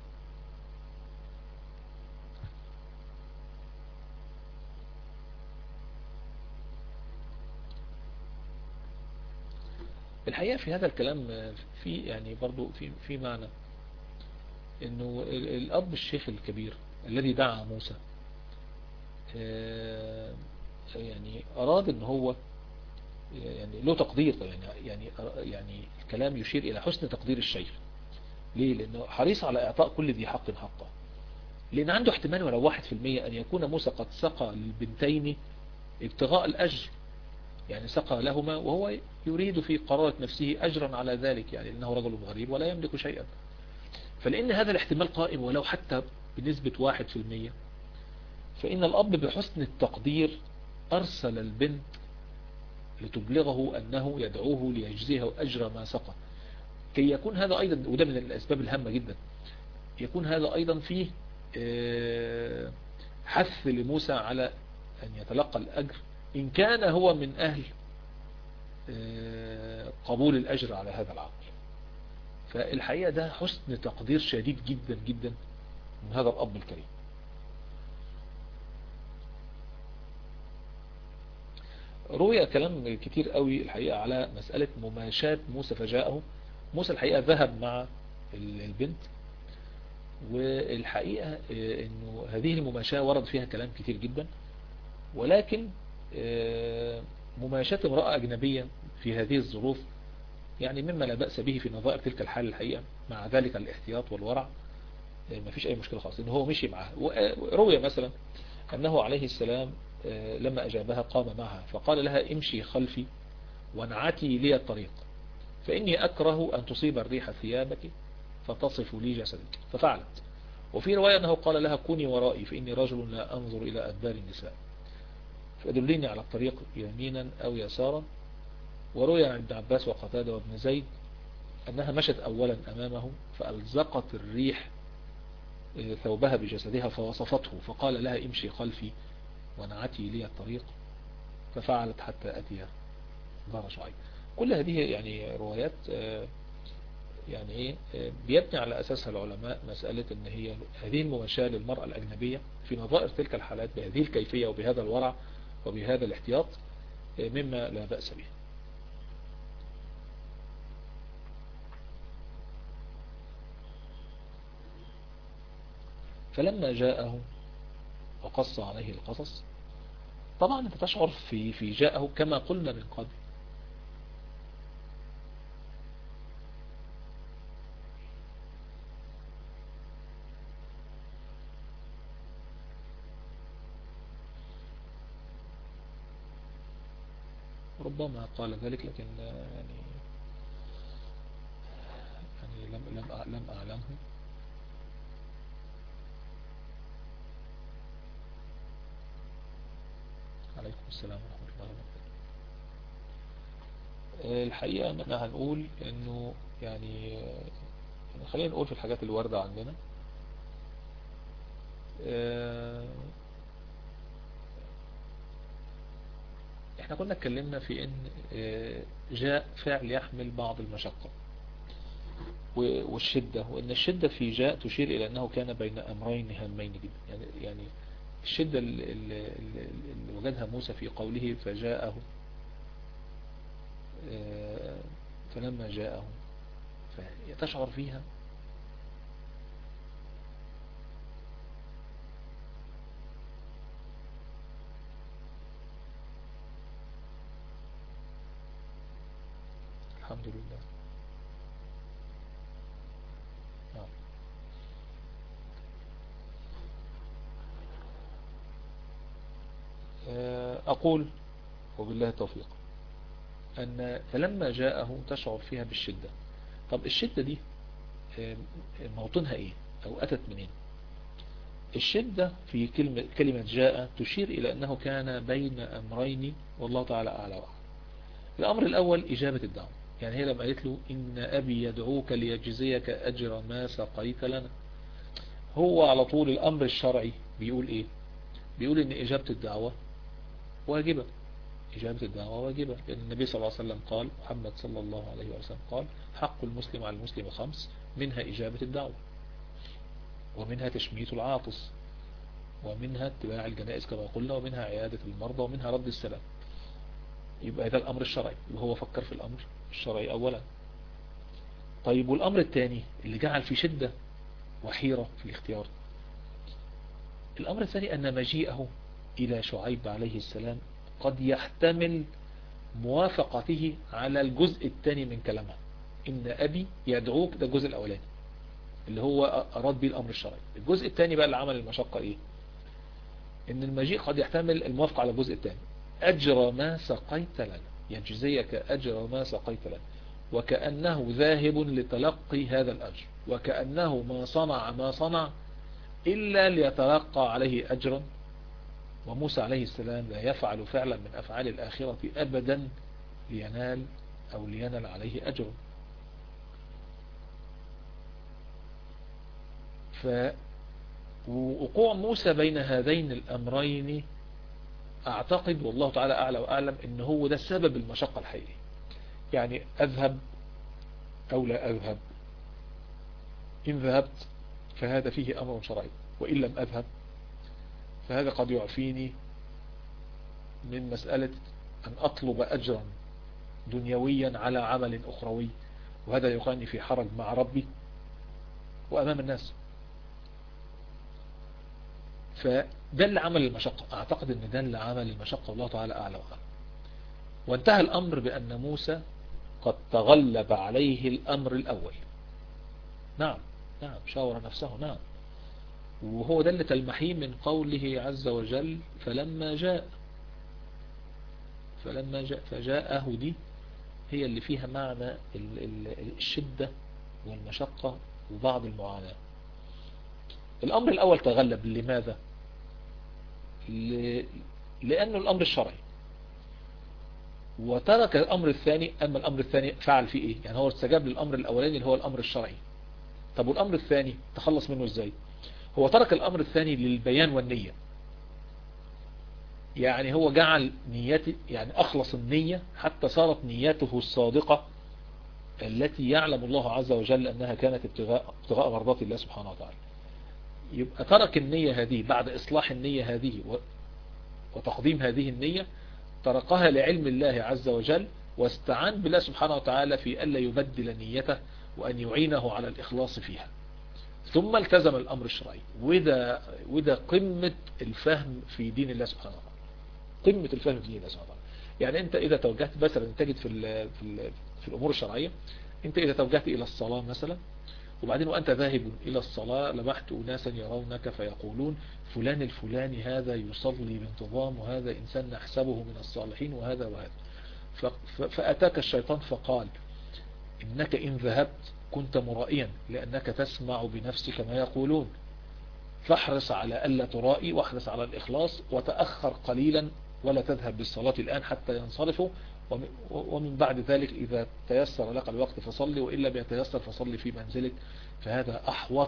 الحقيقة في هذا الكلام في يعني برضو في في معنى انه الاب الشيخ الكبير الذي دعا موسى يعني اراد ان هو يعني له تقدير، يعني يعني يعني الكلام يشير الى حسن تقدير الشيخ. ليه؟ لانه حريص على اعطاء كل ذي حق حقه، لان عنده احتمال ولو واحد في المية ان يكون موسى قد سقى للبنتين ابتغاء الاجر، يعني سقى لهما وهو يريد في قرارة نفسه أجرا على ذلك، يعني إنه رجل غريب ولا يملك شيئا. فلأن هذا الاحتمال قائم ولو حتى بنسبة واحد في المية، فإن الأب بحسن التقدير أرسل البنت لتبلغه أنه يدعوه ليجزيه أجر ما سقى، كي يكون هذا أيضا، وده من الأسباب الهامة جدا، يكون هذا أيضا فيه حث لموسى على أن يتلقى الأجر إن كان هو من أهل قبول الأجر على هذا العمل. فالحقيقة ده حسن تقدير شديد جدا جدا من هذا الأب الكريم. روي كلام كتير قوي الحقيقة على مسألة مماشاة موسى فجاءه. موسى الحقيقة ذهب مع البنت، والحقيقة انه هذه المماشاة ورد فيها كلام كتير جدا، ولكن مماشاة امرأة أجنبية في هذه الظروف يعني مما لا بأس به في نظائر تلك الحال الحقيقة، مع ذلك الاحتياط والورع ما فيش أي مشكلة خالص إن هو مشي معها. روي مثلا أنه عليه السلام لما أجابها قام معها فقال لها امشي خلفي وانعتي لي الطريق فإني أكره أن تصيب الريح ثيابك فتصف لي جسدك، ففعلت. وفي رواية أنه قال لها كوني ورائي فإني رجل لا أنظر إلى أدبار النساء فأدلني على الطريق يمينا أو يسارا. وروي عن ابن عباس وقتادة وابن زيد أنها مشت أولا أمامه فألزقت الريح ثوبها بجسدها فوصفته فقال لها امشي خلفي ونعتي لي الطريق ففعلت حتى أتي دار شعيب. كل هذه يعني روايات يعني ايه بيبني على أساسها العلماء مسألة ان هي هذه المماشاة للمرأة الأجنبية في نظائر تلك الحالات بهذه الكيفية وبهذا الورع وبهذا الاحتياط مما لا بأس به. فلما جاءه وقص عليه القصص، طبعا انت تشعر في في جاءه كما قلنا من قبل ربما قال ذلك، لكن يعني يعني لم لم لم أعلمه. عليكم السلام ورحمة الله وبركاته. الحقيقة أننا هنقول أنه يعني, يعني خلينا نقول في الحاجات اللي واردة عندنا. احنا كنا اتكلمنا في ان جاء فعل يحمل بعض المشقة والشدة، وان الشدة في جاء تشير الى انه كان بين امرين هامين جدا. يعني يعني الشدة اللي, اللي وجدها موسى في قوله فجاءه فلما جاءه فتشعر فيها الحمد لله. نعم. أقول وبالله التوفيق أن فلما جاءه تشعر فيها بالشدة. طب الشدة دي موطنها إيه أو أتت منين؟ الشدة في كلمة, كلمة جاء تشير إلى أنه كان بين أمرين والله تعالى أعلى وأعلى. الأمر الأول إجابة الدعوة، يعني هي لما قالت له إن أبي يدعوك ليجزيك أجر ما سقيت لنا، هو على طول الأمر الشرعي بيقول إيه؟ بيقول إن إجابة الدعوة واجبة. إجابة الدعوة واجبة لأن النبي صلى الله عليه وسلم قال، محمد صلى الله عليه وسلم قال حق المسلم على المسلم خمس، منها إجابة الدعوة، ومنها تشميت العاطس، ومنها اتباع الجنائز كما قلنا، ومنها عيادة المرضى، ومنها رد السلام. يبقى هذا الأمر الشرعي، وهو فكر في الأمر الشرعي أولا. طيب والأمر الثاني اللي جعل في شدة وحيرة في الاختيار، الأمر الثاني أن مجيئه إلى شعيب عليه السلام قد يحتمل موافقته على الجزء الثاني من كلامها، إن أبي يدعوك، ده الجزء الأولاني اللي هو أراد به الأمر الشرعي. الجزء الثاني بقى اللي عمل المشقة إيه؟ إن المجيء قد يحتمل الموافقة على الجزء الثاني، أجر ما سقيت لنا، يجزيك أجر ما سقيت لنا، وكأنه ذاهب لتلقي هذا الأجر، وكأنه ما صنع ما صنع إلا ليتلقى عليه أجرا. وموسى عليه السلام لا يفعل فعلا من أفعال الآخرة أبدا لينال أو لينال عليه أجر. فوقوع موسى بين هذين الأمرين أعتقد والله تعالى أعلى وأعلم إن هو ده السبب المشقة الحقيقي. يعني أذهب أو لا أذهب، إن ذهبت فهذا فيه أمر شرعي، وإن لم أذهب فهذا قد يعفيني من مسألة أن أطلب أجرا دنيويا على عمل أخروي، وهذا يوقعني في حرج مع ربي وأمام الناس. فده اللي عمل المشقة، أعتقد أن ده اللي عمل المشقة، والله تعالى أعلى وأعلم. وانتهى الأمر بأن موسى قد تغلب عليه الأمر الأول. نعم نعم شاور نفسه، نعم. وهو ده اللي تلمحيه من قوله عز وجل فلما جاء فلما جاء فجاءه، دي هي اللي فيها معنى الشدة والمشقة وبعض المعاناة. الأمر الأول تغلب، لماذا؟ لأنه الأمر الشرعي، وترك الأمر الثاني. أما الأمر الثاني فعل فيه إيه؟ يعني هو استجاب للأمر الأولاني اللي هو الأمر الشرعي. طب والأمر الثاني تخلص منه إزاي؟ هو ترك الأمر الثاني للبيان والنية. يعني هو جعل نيته، يعني أخلص النية حتى صارت نيته الصادقة التي يعلم الله عز وجل أنها كانت ابتغاء, ابتغاء مرضات الله سبحانه وتعالى. يبقى ترك النية هذه بعد إصلاح النية هذه وتقديم هذه النية، تركها لعلم الله عز وجل، واستعان بالله سبحانه وتعالى في ألا يبدل نيته وأن يعينه على الإخلاص فيها. ثم التزم الأمر الشرعي. وده, وده قمة الفهم في دين الله سبحانه وتعالى، قمة الفهم في دين الله سبحانه وتعالى. يعني أنت إذا توجهت مثلا تجد في, ال في, ال في الأمور الشرعية، أنت إذا توجهت إلى الصلاة مثلا، وبعدين وأنت ذاهب إلى الصلاة لمحت أناسا يرونك فيقولون فلان الفلاني هذا يصلي بانتظام، وهذا إنسان نحسبه من الصالحين، وهذا وهذا. فأتاك الشيطان فقال إنك إن ذهبت كنت مرائيا لأنك تسمع بنفسك ما يقولون، فاحرص على ألا ترائي، واحرص على الإخلاص، وتأخر قليلا ولا تذهب بالصلاة الآن حتى ينصرفوا، ومن بعد ذلك إذا تيسر لك الوقت فصلي، وإلا بيتيسر فصلي في منزلك، فهذا أحوط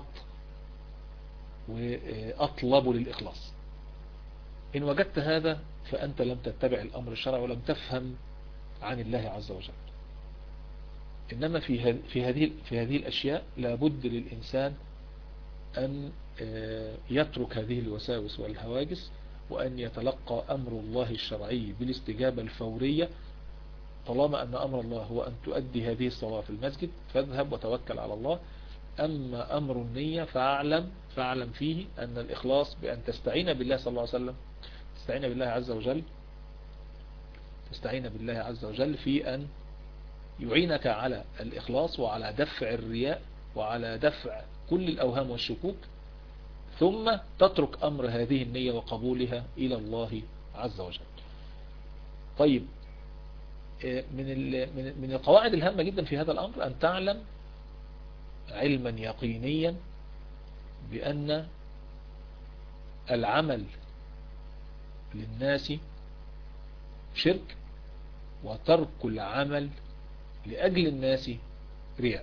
وأطلب للإخلاص. إن وجدت هذا فأنت لم تتبع الأمر الشرعي ولم تفهم عن الله عز وجل. إنما في في هذه في هذه الأشياء لابد للإنسان أن يترك هذه الوساوس والهواجس، وأن يتلقى أمر الله الشرعي بالاستجابة الفورية. طالما أن أمر الله هو أن تؤدي هذه الصلاة في المسجد فاذهب وتوكل على الله. أما أمر النية فاعلم فاعلم فيه أن الإخلاص بأن تستعين بالله صلى الله عليه وسلم، تستعين بالله عز وجل تستعين بالله عز وجل في أن يعينك على الإخلاص وعلى دفع الرياء وعلى دفع كل الأوهام والشكوك، ثم تترك أمر هذه النية وقبولها إلى الله عز وجل. طيب، من من القواعد الهامة جدا في هذا الأمر أن تعلم علما يقينيا بأن العمل للناس شرك، وترك العمل لأجل الناس رياء.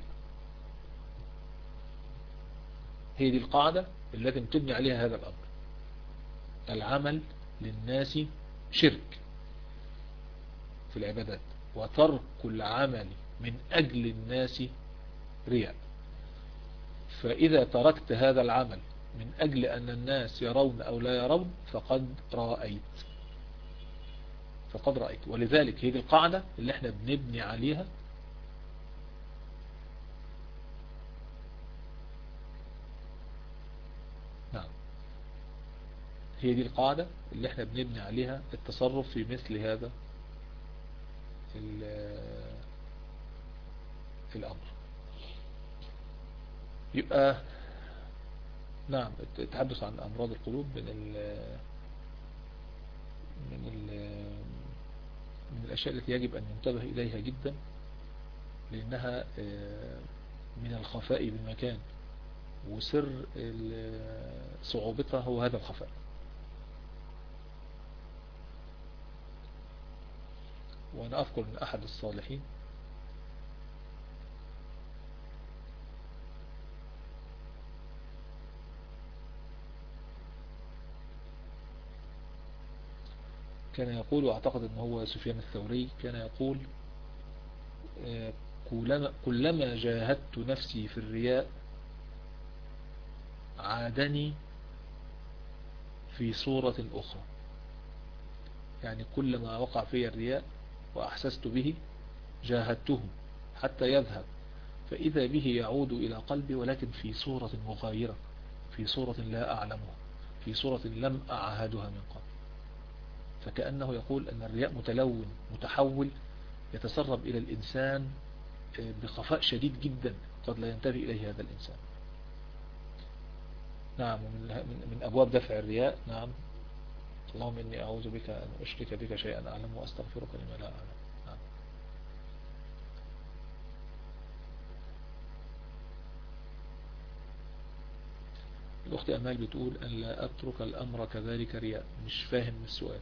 هي دي القاعدة التي تبني عليها هذا الأمر. العمل للناس شرك في العبادات، وترك العمل من أجل الناس رياء. فإذا تركت هذا العمل من أجل أن الناس يرون أو لا يرون فقد رأيت فقد رأيت ولذلك هي دي القاعدة اللي احنا بنبني عليها نعم هي دي القاعدة اللي احنا بنبني عليها التصرف في مثل هذا الأمر. يبقى نعم التحدث عن أمراض القلوب من ال من ال من الأشياء التي يجب أن ينتبه إليها جدا، لأنها من الخفاء بمكان، وسر صعوبتها هو هذا الخفاء. وأنا أذكر أن أحد الصالحين كان يقول، وأعتقد أنه هو سفيان الثوري، كان يقول كلما, كلما جاهدت نفسي في الرياء عادني في صورة أخرى. يعني كلما وقع في الرياء وأحسست به جاهدته حتى يذهب، فإذا به يعود إلى قلبي ولكن في صورة مغايرة، في صورة لا أعلمها، في صورة لم أعهدها من قبل. فكأنه يقول أن الرياء متلون متحول يتسرب إلى الإنسان بخفاء شديد جدا قد لا ينتبه إليه هذا الإنسان. نعم. ومن من أبواب دفع الرياء، نعم، اللهم إني أعوذ بك أن أشرك بك شيئا أعلم وأستغفرك لما لا أعلم. نعم. الأخت أمال بتقول أن لا أترك الأمر كذلك رياء. مش فاهم السؤال.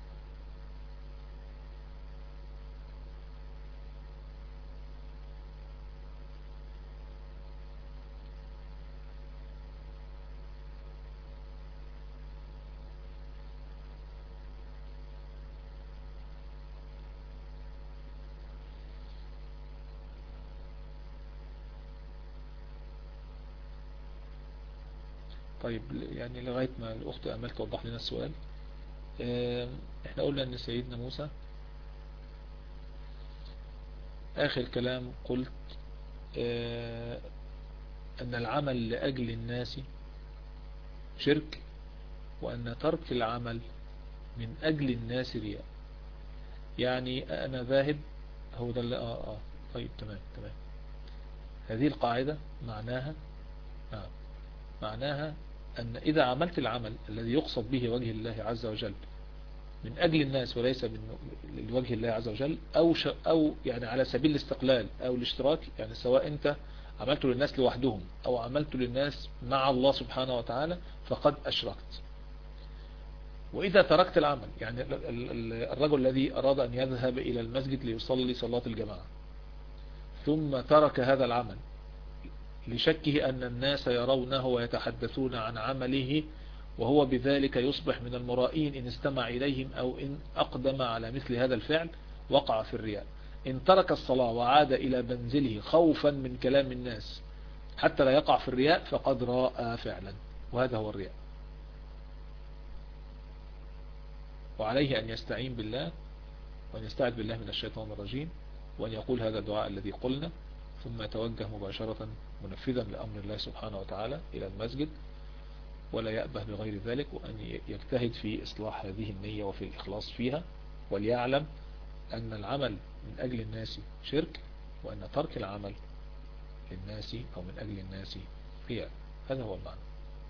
طيب، يعني لغاية ما الأخت أمال توضح لنا السؤال. احنا قلنا أن سيدنا موسى آخر كلام قلت أن العمل لأجل الناس شرك، وأن ترك العمل من أجل الناس رياء. يعني أنا ذاهب، هو ده اللي آه آه طيب تمام تمام. هذه القاعدة معناها آه معناها أن إذا عملت العمل الذي يقصد به وجه الله عز وجل من أجل الناس وليس من لوجه الله عز وجل، أو ش أو يعني على سبيل الاستقلال أو الاشتراك، يعني سواء أنت عملته للناس لوحدهم أو عملته للناس مع الله سبحانه وتعالى، فقد أشركت. وإذا تركت العمل، يعني الرجل الذي أراد أن يذهب إلى المسجد ليصلي صلاة الجماعة ثم ترك هذا العمل لشكه أن الناس يرونه ويتحدثون عن عمله، وهو بذلك يصبح من المرائين إن استمع إليهم أو إن أقدم على مثل هذا الفعل، وقع في الرياء. إن ترك الصلاة وعاد إلى منزله خوفا من كلام الناس حتى لا يقع في الرياء فقد راء فعلا، وهذا هو الرياء. وعليه أن يستعين بالله وأن يستعذ بالله من الشيطان الرجيم، وأن يقول هذا الدعاء الذي قلنا، ثم يتوجه مباشرة منفذا لأمر الله سبحانه وتعالى إلى المسجد، ولا يأبه بغير ذلك، وأن يجتهد في إصلاح هذه النية وفي الإخلاص فيها، وليعلم أن العمل من أجل الناس شرك، وأن ترك العمل للناس أو من أجل الناس رياء. هذا هو المعنى.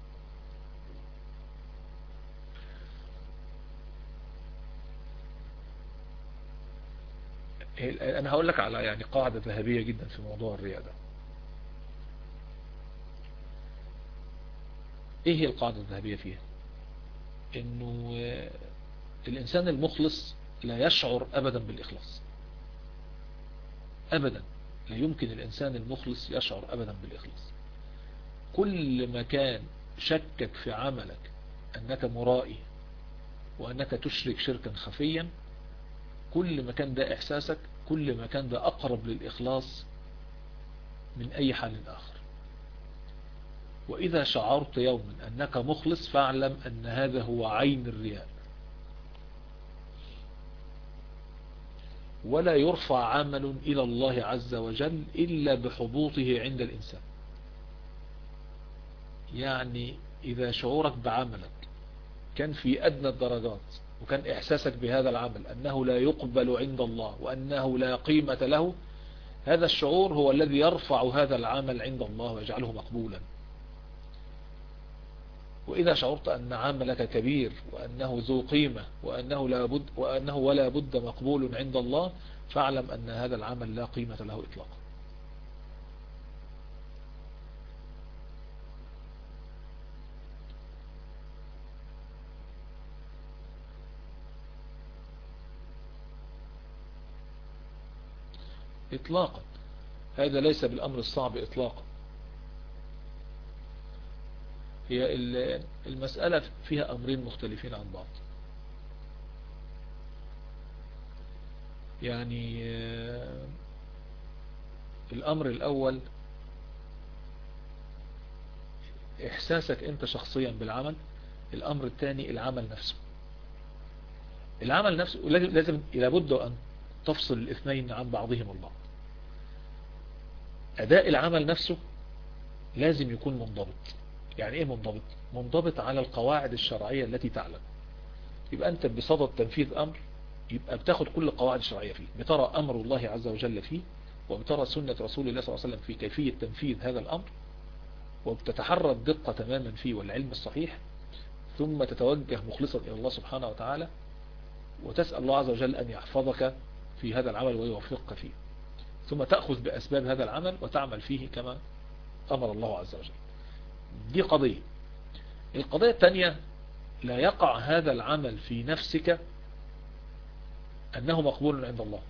أنا هقول لك على يعني قاعدة ذهبية جدا في موضوع الرياء ده. إيه هي القاعدة الذهبية فيها؟ إنه الإنسان المخلص لا يشعر أبدا بالإخلاص أبدا. لا يمكن الإنسان المخلص يشعر أبدا بالإخلاص. كل ما كان شكك في عملك أنك مرائي وأنك تشرك شركا خفيا، كل ما كان ده إحساسك كل ما كان ده أقرب للإخلاص من أي حال آخر. وإذا شعرت يوما أنك مخلص فاعلم أن هذا هو عين الرياء. ولا يرفع عمل إلى الله عز وجل إلا بحبوطه عند الإنسان. يعني إذا شعورك بعملك كان في أدنى الدرجات، وكان إحساسك بهذا العمل أنه لا يقبل عند الله وأنه لا قيمة له، هذا الشعور هو الذي يرفع هذا العمل عند الله ويجعله مقبولا. وإذا شعرت أن عملك كبير وأنه ذو قيمة وأنه, لا بد وأنه ولا بد مقبول عند الله، فاعلم أن هذا العمل لا قيمة له إطلاقا. إطلاقا. هذا ليس بالأمر الصعب إطلاقا. هي المسألة فيها أمرين مختلفين عن بعض. يعني الأمر الأول إحساسك أنت شخصيا بالعمل، الأمر الثاني العمل نفسه. العمل نفسه لازم لابد أن تفصل الاثنين عن بعضهم البعض. أداء العمل نفسه لازم يكون منضبط. يعني ايه منضبط؟ منضبط على القواعد الشرعية التي تعلم. يبقى أنت بصدد تنفيذ أمر، يبقى بتاخد كل القواعد الشرعية فيه، بترى أمر الله عز وجل فيه، وبترى سنة رسول الله صلى الله عليه وسلم في كيفية تنفيذ هذا الأمر، وبتتحرى الدقة تماما فيه والعلم الصحيح، ثم تتوجه مخلصا إلى الله سبحانه وتعالى، وتسأل الله عز وجل أن يحفظك في هذا العمل ويوفقك فيه، ثم تأخذ بأسباب هذا العمل وتعمل فيه كما أمر الله عز وجل. دي قضية. القضية الثانية، لا يقع هذا العمل في نفسك أنه مقبول عند الله.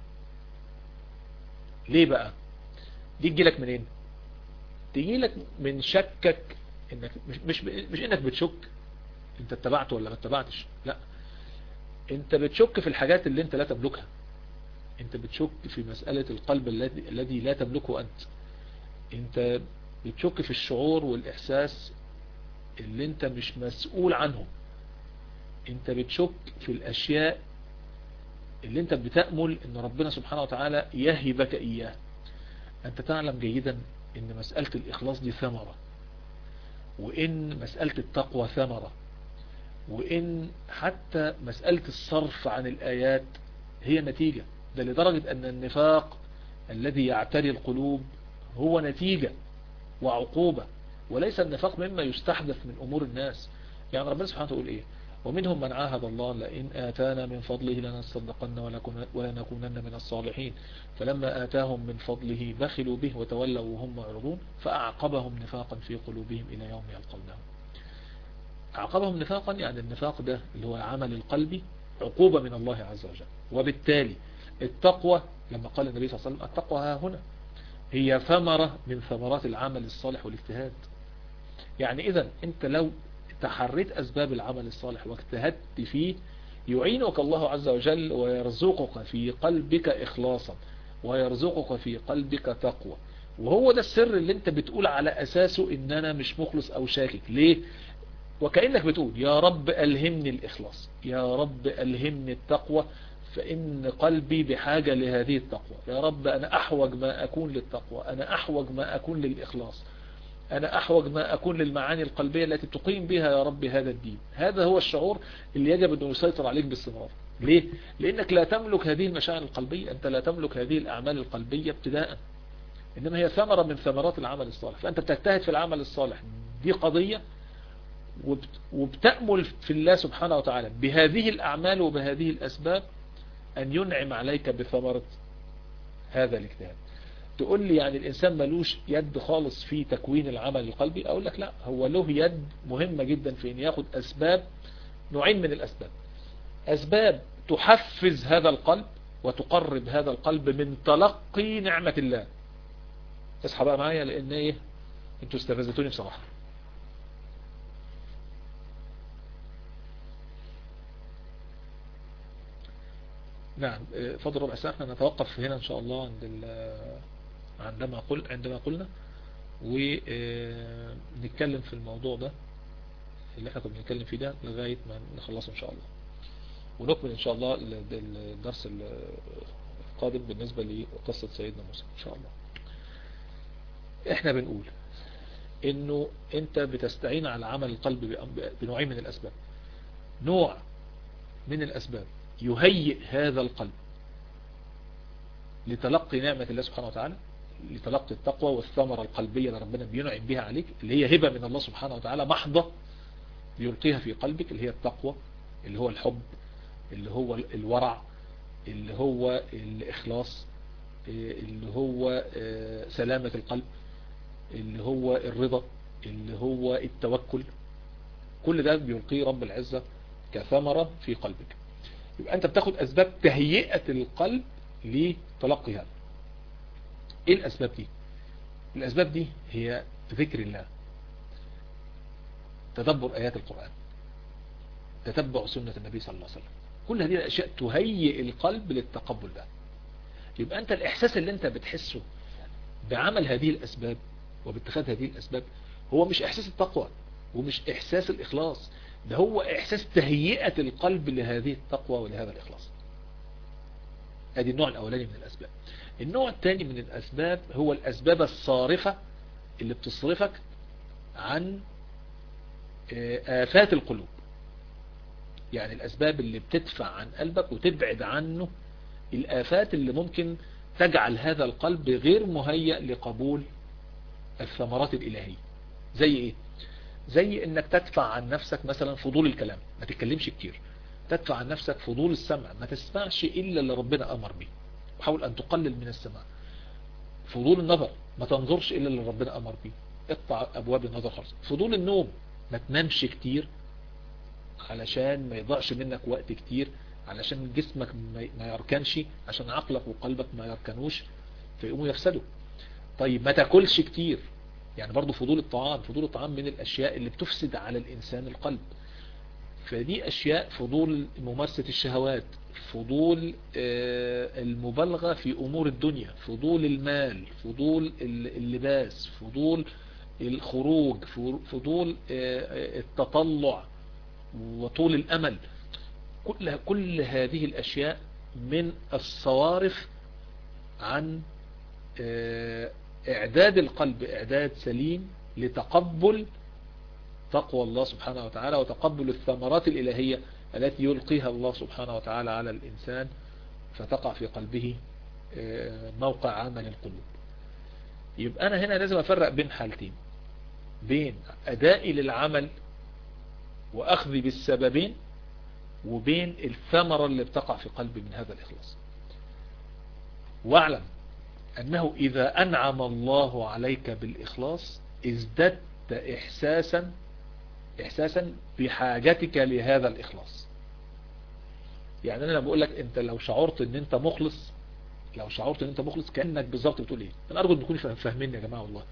ليه بقى؟ دي تجيلك منين؟ تجيلك من شكك، إنك مش, مش, مش إنك بتشك انت اتبعته ولا ما اتبعتش، لا، انت بتشك في الحاجات اللي انت لا تملكها. انت بتشك في مسألة القلب الذي الذي لا تملكه انت. انت بتشك في الشعور والإحساس اللي انت مش مسؤول عنه. انت بتشك في الأشياء اللي انت بتأمل ان ربنا سبحانه وتعالى يهبك إياه. انت تعلم جيدا ان مسألة الإخلاص دي ثمرة، وان مسألة التقوى ثمرة، وان حتى مسألة الصرف عن الآيات هي نتيجة. ده لدرجة ان النفاق الذي يعتري القلوب هو نتيجة وعقوبة، وليس النفاق مما يستحدث من أمور الناس. يعني ربنا سبحانه تقول إيه؟ ومنهم من عاهد الله لئن آتانا من فضله لنصدقن ولنكونن من الصالحين فلما آتاهم من فضله بخلوا به وتولوا وهم معرضون فأعقبهم نفاقا في قلوبهم إلى يوم يلقونه. أعقبهم نفاقا يعني النفاق ده اللي هو العمل القلبي عقوبة من الله عز وجل. وبالتالي التقوى لما قال النبي صلى الله عليه وسلم التقوى ها هنا هي ثمرة من ثمرات العمل الصالح والاجتهاد. يعني إذا أنت لو تحريت أسباب العمل الصالح واجتهدت فيه يعينك الله عز وجل ويرزقك في قلبك إخلاصا ويرزقك في قلبك تقوى. وهو ده السر اللي انت بتقول على أساسه إن أنا مش مخلص أو شاكك. ليه؟ وكأنك بتقول يا رب ألهمني الإخلاص، يا رب ألهمني التقوى، فإن قلبي بحاجة لهذه التقوى. يا رب أنا أحوج ما أكون للتقوى، أنا أحوج ما أكون للإخلاص، أنا أحوج ما أكون للمعاني القلبية التي تقيم بها يا رب هذا الدين. هذا هو الشعور اللي يجب أنه يسيطر عليك باستمرار. ليه؟ لأنك لا تملك هذه المشاعر القلبية، أنت لا تملك هذه الأعمال القلبية ابتداء، إنما هي ثمرة من ثمرات العمل الصالح. فأنت بتجتهد في العمل الصالح، دي قضية، وبتأمل في الله سبحانه وتعالى بهذه الأعمال وبهذه الأسباب أن ينعم عليك بثمرة هذا الاجتهاد. تقول لي يعني الإنسان ملوش يد خالص في تكوين العمل القلبي؟ أقول لك لا، هو له يد مهمة جدا في أن يأخذ أسباب، نوعين من الأسباب. أسباب تحفز هذا القلب وتقرب هذا القلب من تلقي نعمة الله. اصحى بقى معايا لأن إيه، انتوا استفزتوني بصراحة. نعم، فضل ربع ساعة. احنا نتوقف هنا ان شاء الله عند عندما قل عندما قلنا ونتكلم في الموضوع ده اللي احنا كنا بنتكلم فيه ده لغاية ما نخلصه ان شاء الله، ونكمل ان شاء الله الدرس القادم بالنسبة لقصة سيدنا موسى ان شاء الله. احنا بنقول انه انت بتستعين على عمل القلب بنوعين من الاسباب. نوع من الاسباب يهيئ هذا القلب لتلقي نعمة الله سبحانه وتعالى، لتلقي التقوى والثمرة القلبية اللي ربنا بينعم بها عليك، اللي هي هبة من الله سبحانه وتعالى محضة يلقيها في قلبك، اللي هي التقوى، اللي هو الحب، اللي هو الورع، اللي هو الإخلاص، اللي هو سلامة القلب، اللي هو الرضا، اللي هو التوكل. كل ده بيلقيه رب العزة كثمرة في قلبك. يبقى أنت بتاخد أسباب تهيئة القلب لتلقي هذا. إيه الأسباب دي؟ الأسباب دي هي ذكر الله، تدبر آيات القرآن، تتبع سنة النبي صلى الله عليه وسلم. كل هذه الأشياء تهيئ القلب للتقبل ده. يبقى أنت الإحساس اللي أنت بتحسه بعمل هذه الأسباب وباتخاذ هذه الأسباب هو مش إحساس التقوى ومش إحساس الإخلاص، ده هو إحساس تهيئة القلب لهذه التقوى ولهذا الإخلاص. ادي النوع الأولاني من الأسباب. النوع الثاني من الأسباب هو الأسباب الصارفة اللي بتصرفك عن آفات القلوب، يعني الأسباب اللي بتدفع عن قلبك وتبعد عنه الآفات اللي ممكن تجعل هذا القلب غير مهيأ لقبول الثمرات الإلهية. زي إيه؟ زي إنك تدفع عن نفسك مثلا فضول الكلام، ما تتكلمش كتير. تدفع عن نفسك فضول السمع، ما تسمعش إلا اللي ربنا أمر به، وحاول أن تقلل من السمع. فضول النظر، ما تنظرش إلا اللي ربنا أمر به، اقطع أبواب النظر خالص. فضول النوم، ما تنامش كتير علشان ما يضيعش منك وقت كتير، علشان جسمك ما يركنش، عشان عقلك وقلبك ما يركنوش فيقوموا يفسدوا. طيب ما تاكلش كتير، يعني برضو فضول الطعام. فضول الطعام من الأشياء اللي بتفسد على الإنسان القلب. فدي أشياء، فضول ممارسة الشهوات، فضول المبالغة في أمور الدنيا، فضول المال، فضول اللباس، فضول الخروج، فضول التطلع وطول الأمل. كل كل هذه الأشياء من الصوارف عن إعداد القلب إعداد سليم لتقبل تقوى الله سبحانه وتعالى وتقبل الثمرات الإلهية التي يلقيها الله سبحانه وتعالى على الإنسان، فتقع في قلبه موقع عمل القلوب. يبقى أنا هنا لازم أفرق بين حالتين، بين أدائي للعمل وأخذي بالسببين، وبين الثمرة اللي بتقع في قلبي من هذا الإخلاص. واعلم أنه إذا أنعم الله عليك بالإخلاص ازددت إحساسا إحساسا بحاجتك لهذا الإخلاص. يعني أنا بقول لك أنت لو شعرت أن أنت مخلص، لو شعرت أن أنت مخلص كأنك بالظبط بتقول إيه. أنا أرجو أن تكونوا فاهمين يا جماعة والله.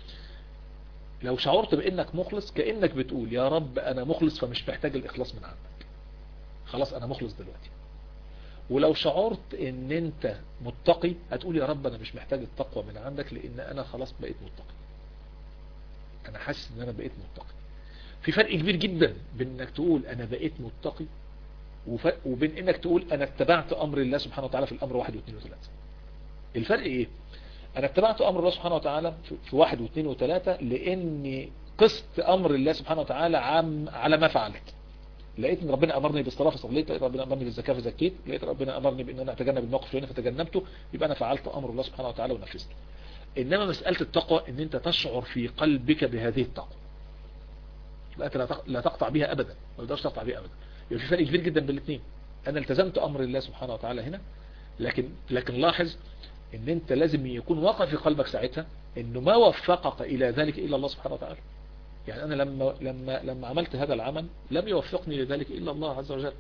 لو شعرت بأنك مخلص كأنك بتقول يا رب أنا مخلص فمش محتاج الإخلاص من عندك، خلاص أنا مخلص دلوقتي. ولو شعرت ان انت متقي هتقول يا رب انا مش محتاج التقوى من عندك لان انا خلاص بقيت متقي، انا حاسس ان انا بقيت متقي. في فرق كبير جدا بين انك تقول انا بقيت متقي وبين انك تقول انا اتبعت امر الله سبحانه وتعالى في الامر واحد واثنين وثلاثة. الفرق ايه؟ انا اتبعت امر الله سبحانه وتعالى في واحد واثنين وثلاثة لاني قست امر الله سبحانه وتعالى عام على ما فعلت. لقيت ان ربنا امرني بالصلاه فصليت، لقيت ربنا امرني بالزكاه فزكيت، لقيت ربنا امرني بان انا اتجنب الموقف الفلاني فتجنبته، يبقى انا فعلت امر الله سبحانه وتعالى ونفذته. انما مساله التقوى ان انت تشعر في قلبك بهذه التقوى، يبقى انت لا تقطع بها ابدا، ما تقدرش تقطع بها ابدا. يبقى في فرق كبير جدا بين الاثنين. انا التزمت امر الله سبحانه وتعالى هنا، لكن لكن لاحظ ان انت لازم يكون واقع في قلبك ساعتها انه ما وفقك الى ذلك الا الله سبحانه وتعالى. يعني أنا لما لما لما عملت هذا العمل لم يوفقني لذلك إلا الله عز وجل،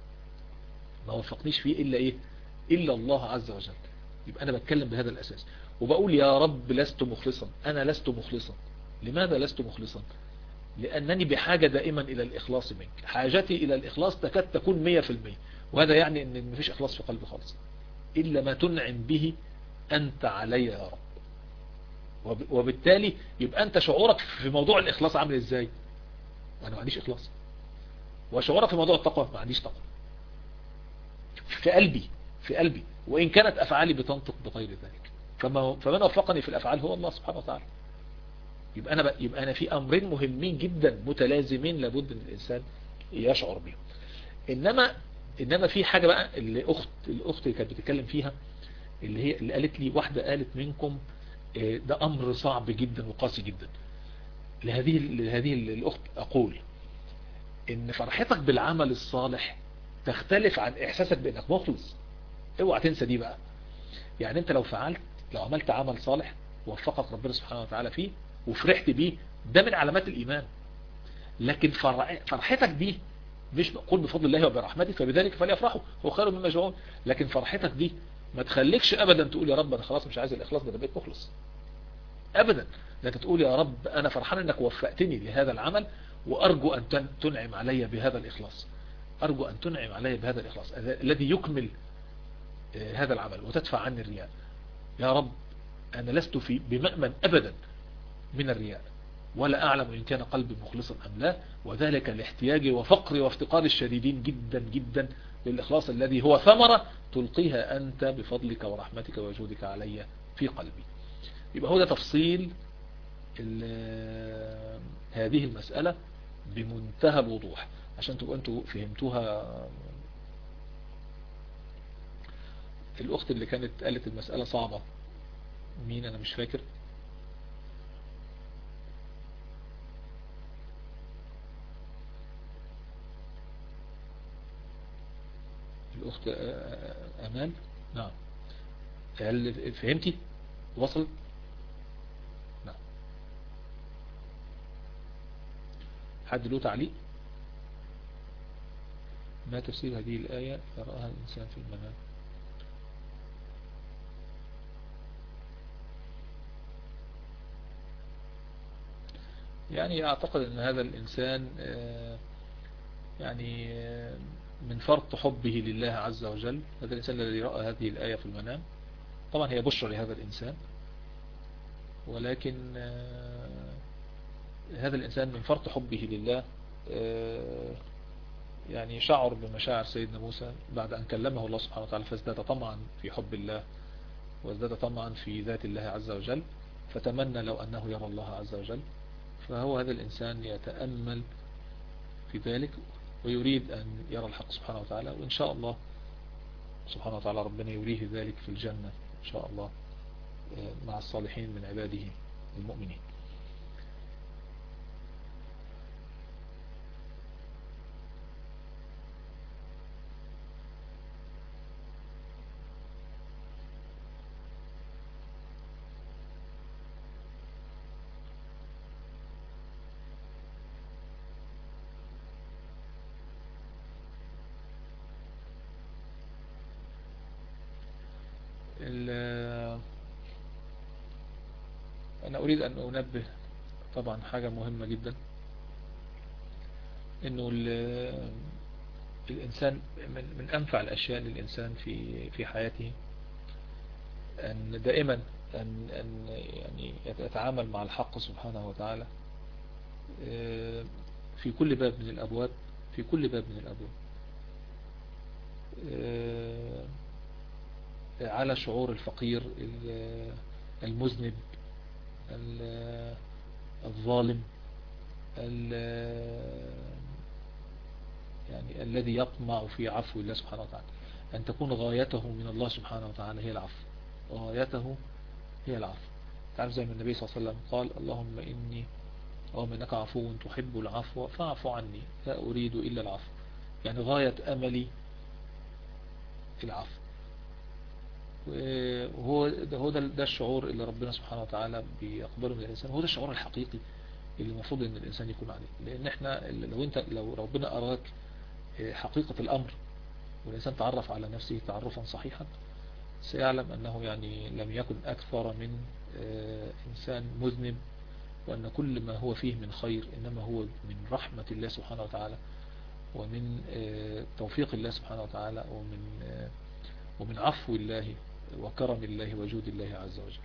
ما وفقنيش فيه إلا إيه؟ إلا الله عز وجل. يبقى أنا بتكلم بهذا الأساس وبقول يا رب لست مخلصا، أنا لست مخلصا. لماذا لست مخلصا؟ لأنني بحاجة دائما إلى الإخلاص منك. حاجتي إلى الإخلاص تكاد تكون مية في المية، وهذا يعني أن مفيش إخلاص في قلبي خالص إلا ما تنعم به أنت علي يا رب. وبالتالي يبقى انت شعورك في موضوع الاخلاص عامل ازاي؟ انا ما عنديش اخلاص. وشعورك في موضوع التقوى ما عنديش تقوى في قلبي في قلبي وان كانت افعالي بتنطق بغير ذلك. فما فمن وفقني في الافعال هو الله سبحانه وتعالى. يبقى انا يبقى انا في امرين مهمين جدا متلازمين لابد ان الانسان يشعر بهم. انما انما في حاجه بقى اللي اخت الاخت اللي كانت بتتكلم فيها، اللي هي اللي قالت لي واحده قالت منكم ده أمر صعب جدا وقاسي جدا. لهذه لهذه الأخت أقول إن فرحتك بالعمل الصالح تختلف عن إحساسك بأنك مخلص. اوعى تنسى دي بقى. يعني أنت لو فعلت لو عملت عمل صالح وفقك ربنا سبحانه وتعالى فيه وفرحت بيه، ده من علامات الإيمان. لكن فرحتك دي مش قل بفضل الله وبرحمته فبذلك فليفرحوا هو خير مما يجمعون. لكن فرحتك دي ما تخليكش ابدا تقول يا رب انا خلاص مش عايز الاخلاص ده، انا بقيت مخلص ابدا. لكن تقول يا رب انا فرحان انك وفقتني لهذا العمل وارجو ان تنعم علي بهذا الاخلاص، ارجو ان تنعم علي بهذا الاخلاص الذي يكمل هذا العمل وتدفع عني الرياء. يا رب انا لست في بمأمن ابدا من الرياء، ولا أعلم إن كان قلبي مخلصا أم لا، وذلك لاحتياجي وفقري وافتقاري الشديدين جدا جدا للإخلاص الذي هو ثمرة تلقيها أنت بفضلك ورحمتك وجودك علي في قلبي. يبقى هو ده تفصيل هذه المسألة بمنتهى الوضوح عشان تبقوا أنتوا فهمتوها. الأخت اللي كانت قالت المسألة صعبة مين؟ أنا مش فاكر. الأخت أمال. نعم. هل فهمتي؟ وصل؟ نعم. حد له تعليق؟ ما تفسير هذه الآية يراها الإنسان في المنام؟ يعني أعتقد أن هذا الإنسان يعني من فرط حبه لله عز وجل، هذا الإنسان الذي رأى هذه الآية في المنام، طبعا هي بشرى لهذا الإنسان، ولكن هذا الإنسان من فرط حبه لله يعني شعر بمشاعر سيدنا موسى بعد أن كلمه الله سبحانه وتعالى، فازداد طمعا في حب الله وازداد طمعا في ذات الله عز وجل، فتمنى لو أنه يرى الله عز وجل. فهو هذا الإنسان يتأمل في ذلك ويريد أن يرى الحق سبحانه وتعالى، وإن شاء الله سبحانه وتعالى ربنا يريه ذلك في الجنة إن شاء الله مع الصالحين من عباده المؤمنين. أنا أريد أن أنبه طبعا حاجة مهمة جدا، إنه الإنسان من من أنفع الأشياء للإنسان في في حياته أن دائما أن أن يعني يتعامل مع الحق سبحانه وتعالى في كل باب من الأبواب، في كل باب من الأبواب على شعور الفقير المذنب الظالم يعني الذي يطمع في عفو الله سبحانه وتعالى، أن تكون غايته من الله سبحانه وتعالى هي العفو، غايته هي العفو. تعرف زي ما النبي صلى الله عليه وسلم قال: اللهم إني اللهم إنك عفو تحب العفو فاعف عني لا أريد إلا العفو. يعني غاية أملي العفو. وهو ده هو ده, ده الشعور اللي ربنا سبحانه وتعالى بيقبله من الإنسان، هو ده الشعور الحقيقي اللي المفروض ان الإنسان يكون عليه. لأن احنا لو انت لو ربنا أراك حقيقة الأمر والإنسان تعرف على نفسه تعرفا صحيحا، سيعلم أنه يعني لم يكن أكثر من إنسان مذنب، وأن كل ما هو فيه من خير إنما هو من رحمة الله سبحانه وتعالى، ومن توفيق الله سبحانه وتعالى، ومن ومن عفو الله وكرم الله وجود الله عز وجل.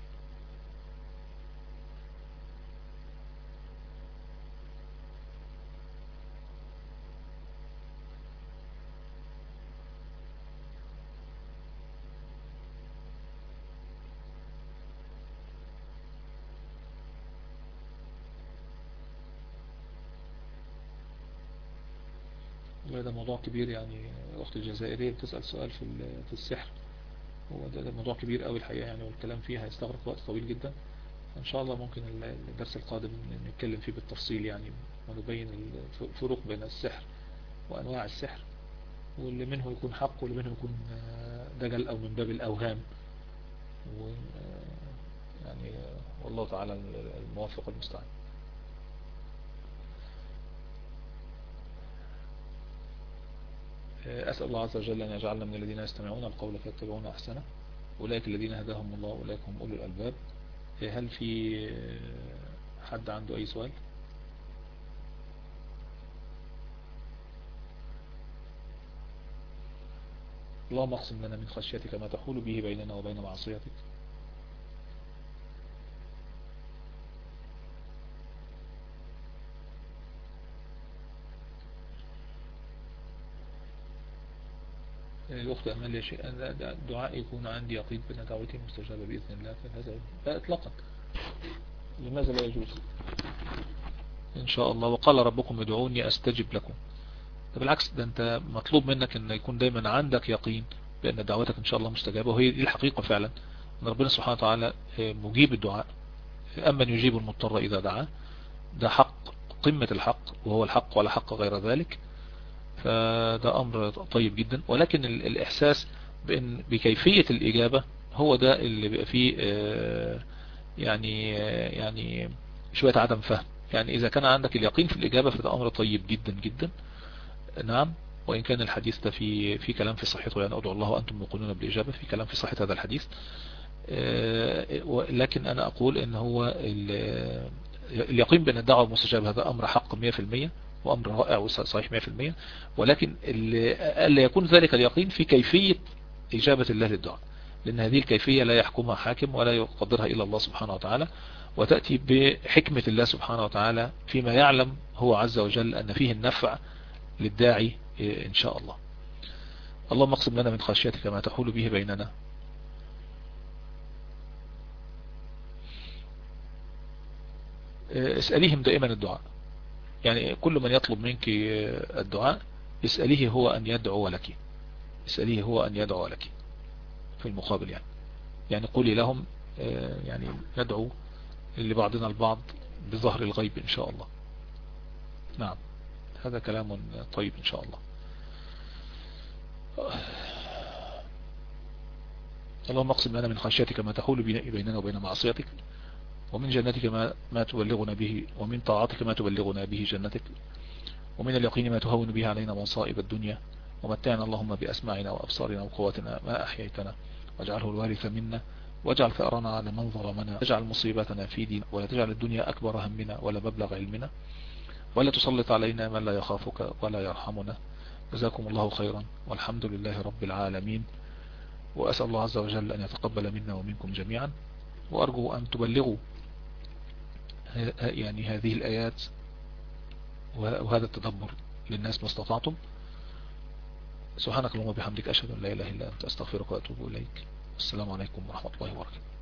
ده موضوع كبير، يعني أخت الجزائرية بتسأل سؤال في في السحر، هو ده, ده موضوع كبير قوي الحقيقة يعني، والكلام فيه هيستغرق وقت طويل جدا. إن شاء الله ممكن الدرس القادم نتكلم فيه بالتفصيل يعني، ونبين الفروق بين السحر وأنواع السحر، واللي منه يكون حق واللي منه يكون دجل أو من باب الأوهام، يعني والله تعالى الموافق المستعان. أسأل الله عز وجل أن يجعلنا من الذين يستمعون القول فيتبعون أحسنه، أولئك الذين هداهم الله أولئك هم أولو الألباب. هل في حد عنده أي سؤال؟ اللهم اقسم لنا من خشيتك ما تحول به بيننا وبين معصيتك، الأخت أمال يا شيء الدعاء يكون عندي يقين بأن دعوتي مستجابة بإذن الله، فهذا لا إطلاقا، لماذا لا يجوز؟ إن شاء الله. وقال ربكم ادعوني أستجب لكم. بالعكس، ده أنت مطلوب منك أن يكون دايما عندك يقين بأن دعوتك إن شاء الله مستجابة، وهي دي الحقيقة فعلا، أن ربنا سبحانه وتعالى مجيب الدعاء. أمن يجيب المضطر إذا دعاه، ده حق قمة الحق، وهو الحق ولا حق غير ذلك. فده أمر طيب جدا، ولكن الإحساس بأن بكيفية الإجابة هو ده اللي بيبقى فيه يعني يعني شوية عدم فهم. يعني إذا كان عندك اليقين في الإجابة فده أمر طيب جدا جدا. نعم، وإن كان الحديث ده في في كلام في صحته، يعني أدعو الله وأنتم موقنون بالإجابة، في كلام في صحة هذا الحديث. لكن أنا أقول إن هو اليقين بأن الدعوة مستجابة هذا أمر حق مئة في المئة، وأمر رائع وصحيح مئة في المئة، ولكن ألا يكون ذلك اليقين في كيفية إجابة الله للدعاء، لأن هذه الكيفية لا يحكمها حاكم ولا يقدرها إلا الله سبحانه وتعالى، وتأتي بحكمة الله سبحانه وتعالى فيما يعلم هو عز وجل أن فيه النفع للداعي إن شاء الله. اللهم اقسم لنا من خشيتك ما تحول به بيننا اسأليهم دائما الدعاء، يعني كل من يطلب منك الدعاء اسأليه هو أن يدعو لك، اسأليه هو أن يدعو لك في المقابل. يعني يعني قولي لهم يعني ندعو لبعضنا البعض بظهر الغيب إن شاء الله. نعم، هذا كلام طيب إن شاء الله. اللهم اقسم لنا من خشيتك ما تحول بيننا وبين معصيتك، ومن جنتك ما, ما تبلغنا به، ومن طاعتك ما تبلغنا به جنتك، ومن اليقين ما تهون به علينا مصائب الدنيا، ومتعنا اللهم بأسماعنا وأبصارنا وقواتنا ما أحييتنا، واجعله الوارث منا، واجعل ثأرنا على من ظلمنا، واجعل مصيبتنا في دين، ولا تجعل الدنيا أكبر همنا ولا مبلغ علمنا، ولا تسلط علينا من لا يخافك ولا يرحمنا. جزاكم الله خيرا، والحمد لله رب العالمين. وأسأل الله عز وجل أن يتقبل منا ومنكم جميعا، وأرجو أن تبلغوا يعني هذه الآيات وهذا التدبر للناس ما استطعتم. سبحانك اللهم وبحمدك، أشهد أن لا إله إلا أنت، أستغفرك وأتوب إليك. السلام عليكم ورحمة الله وبركاته.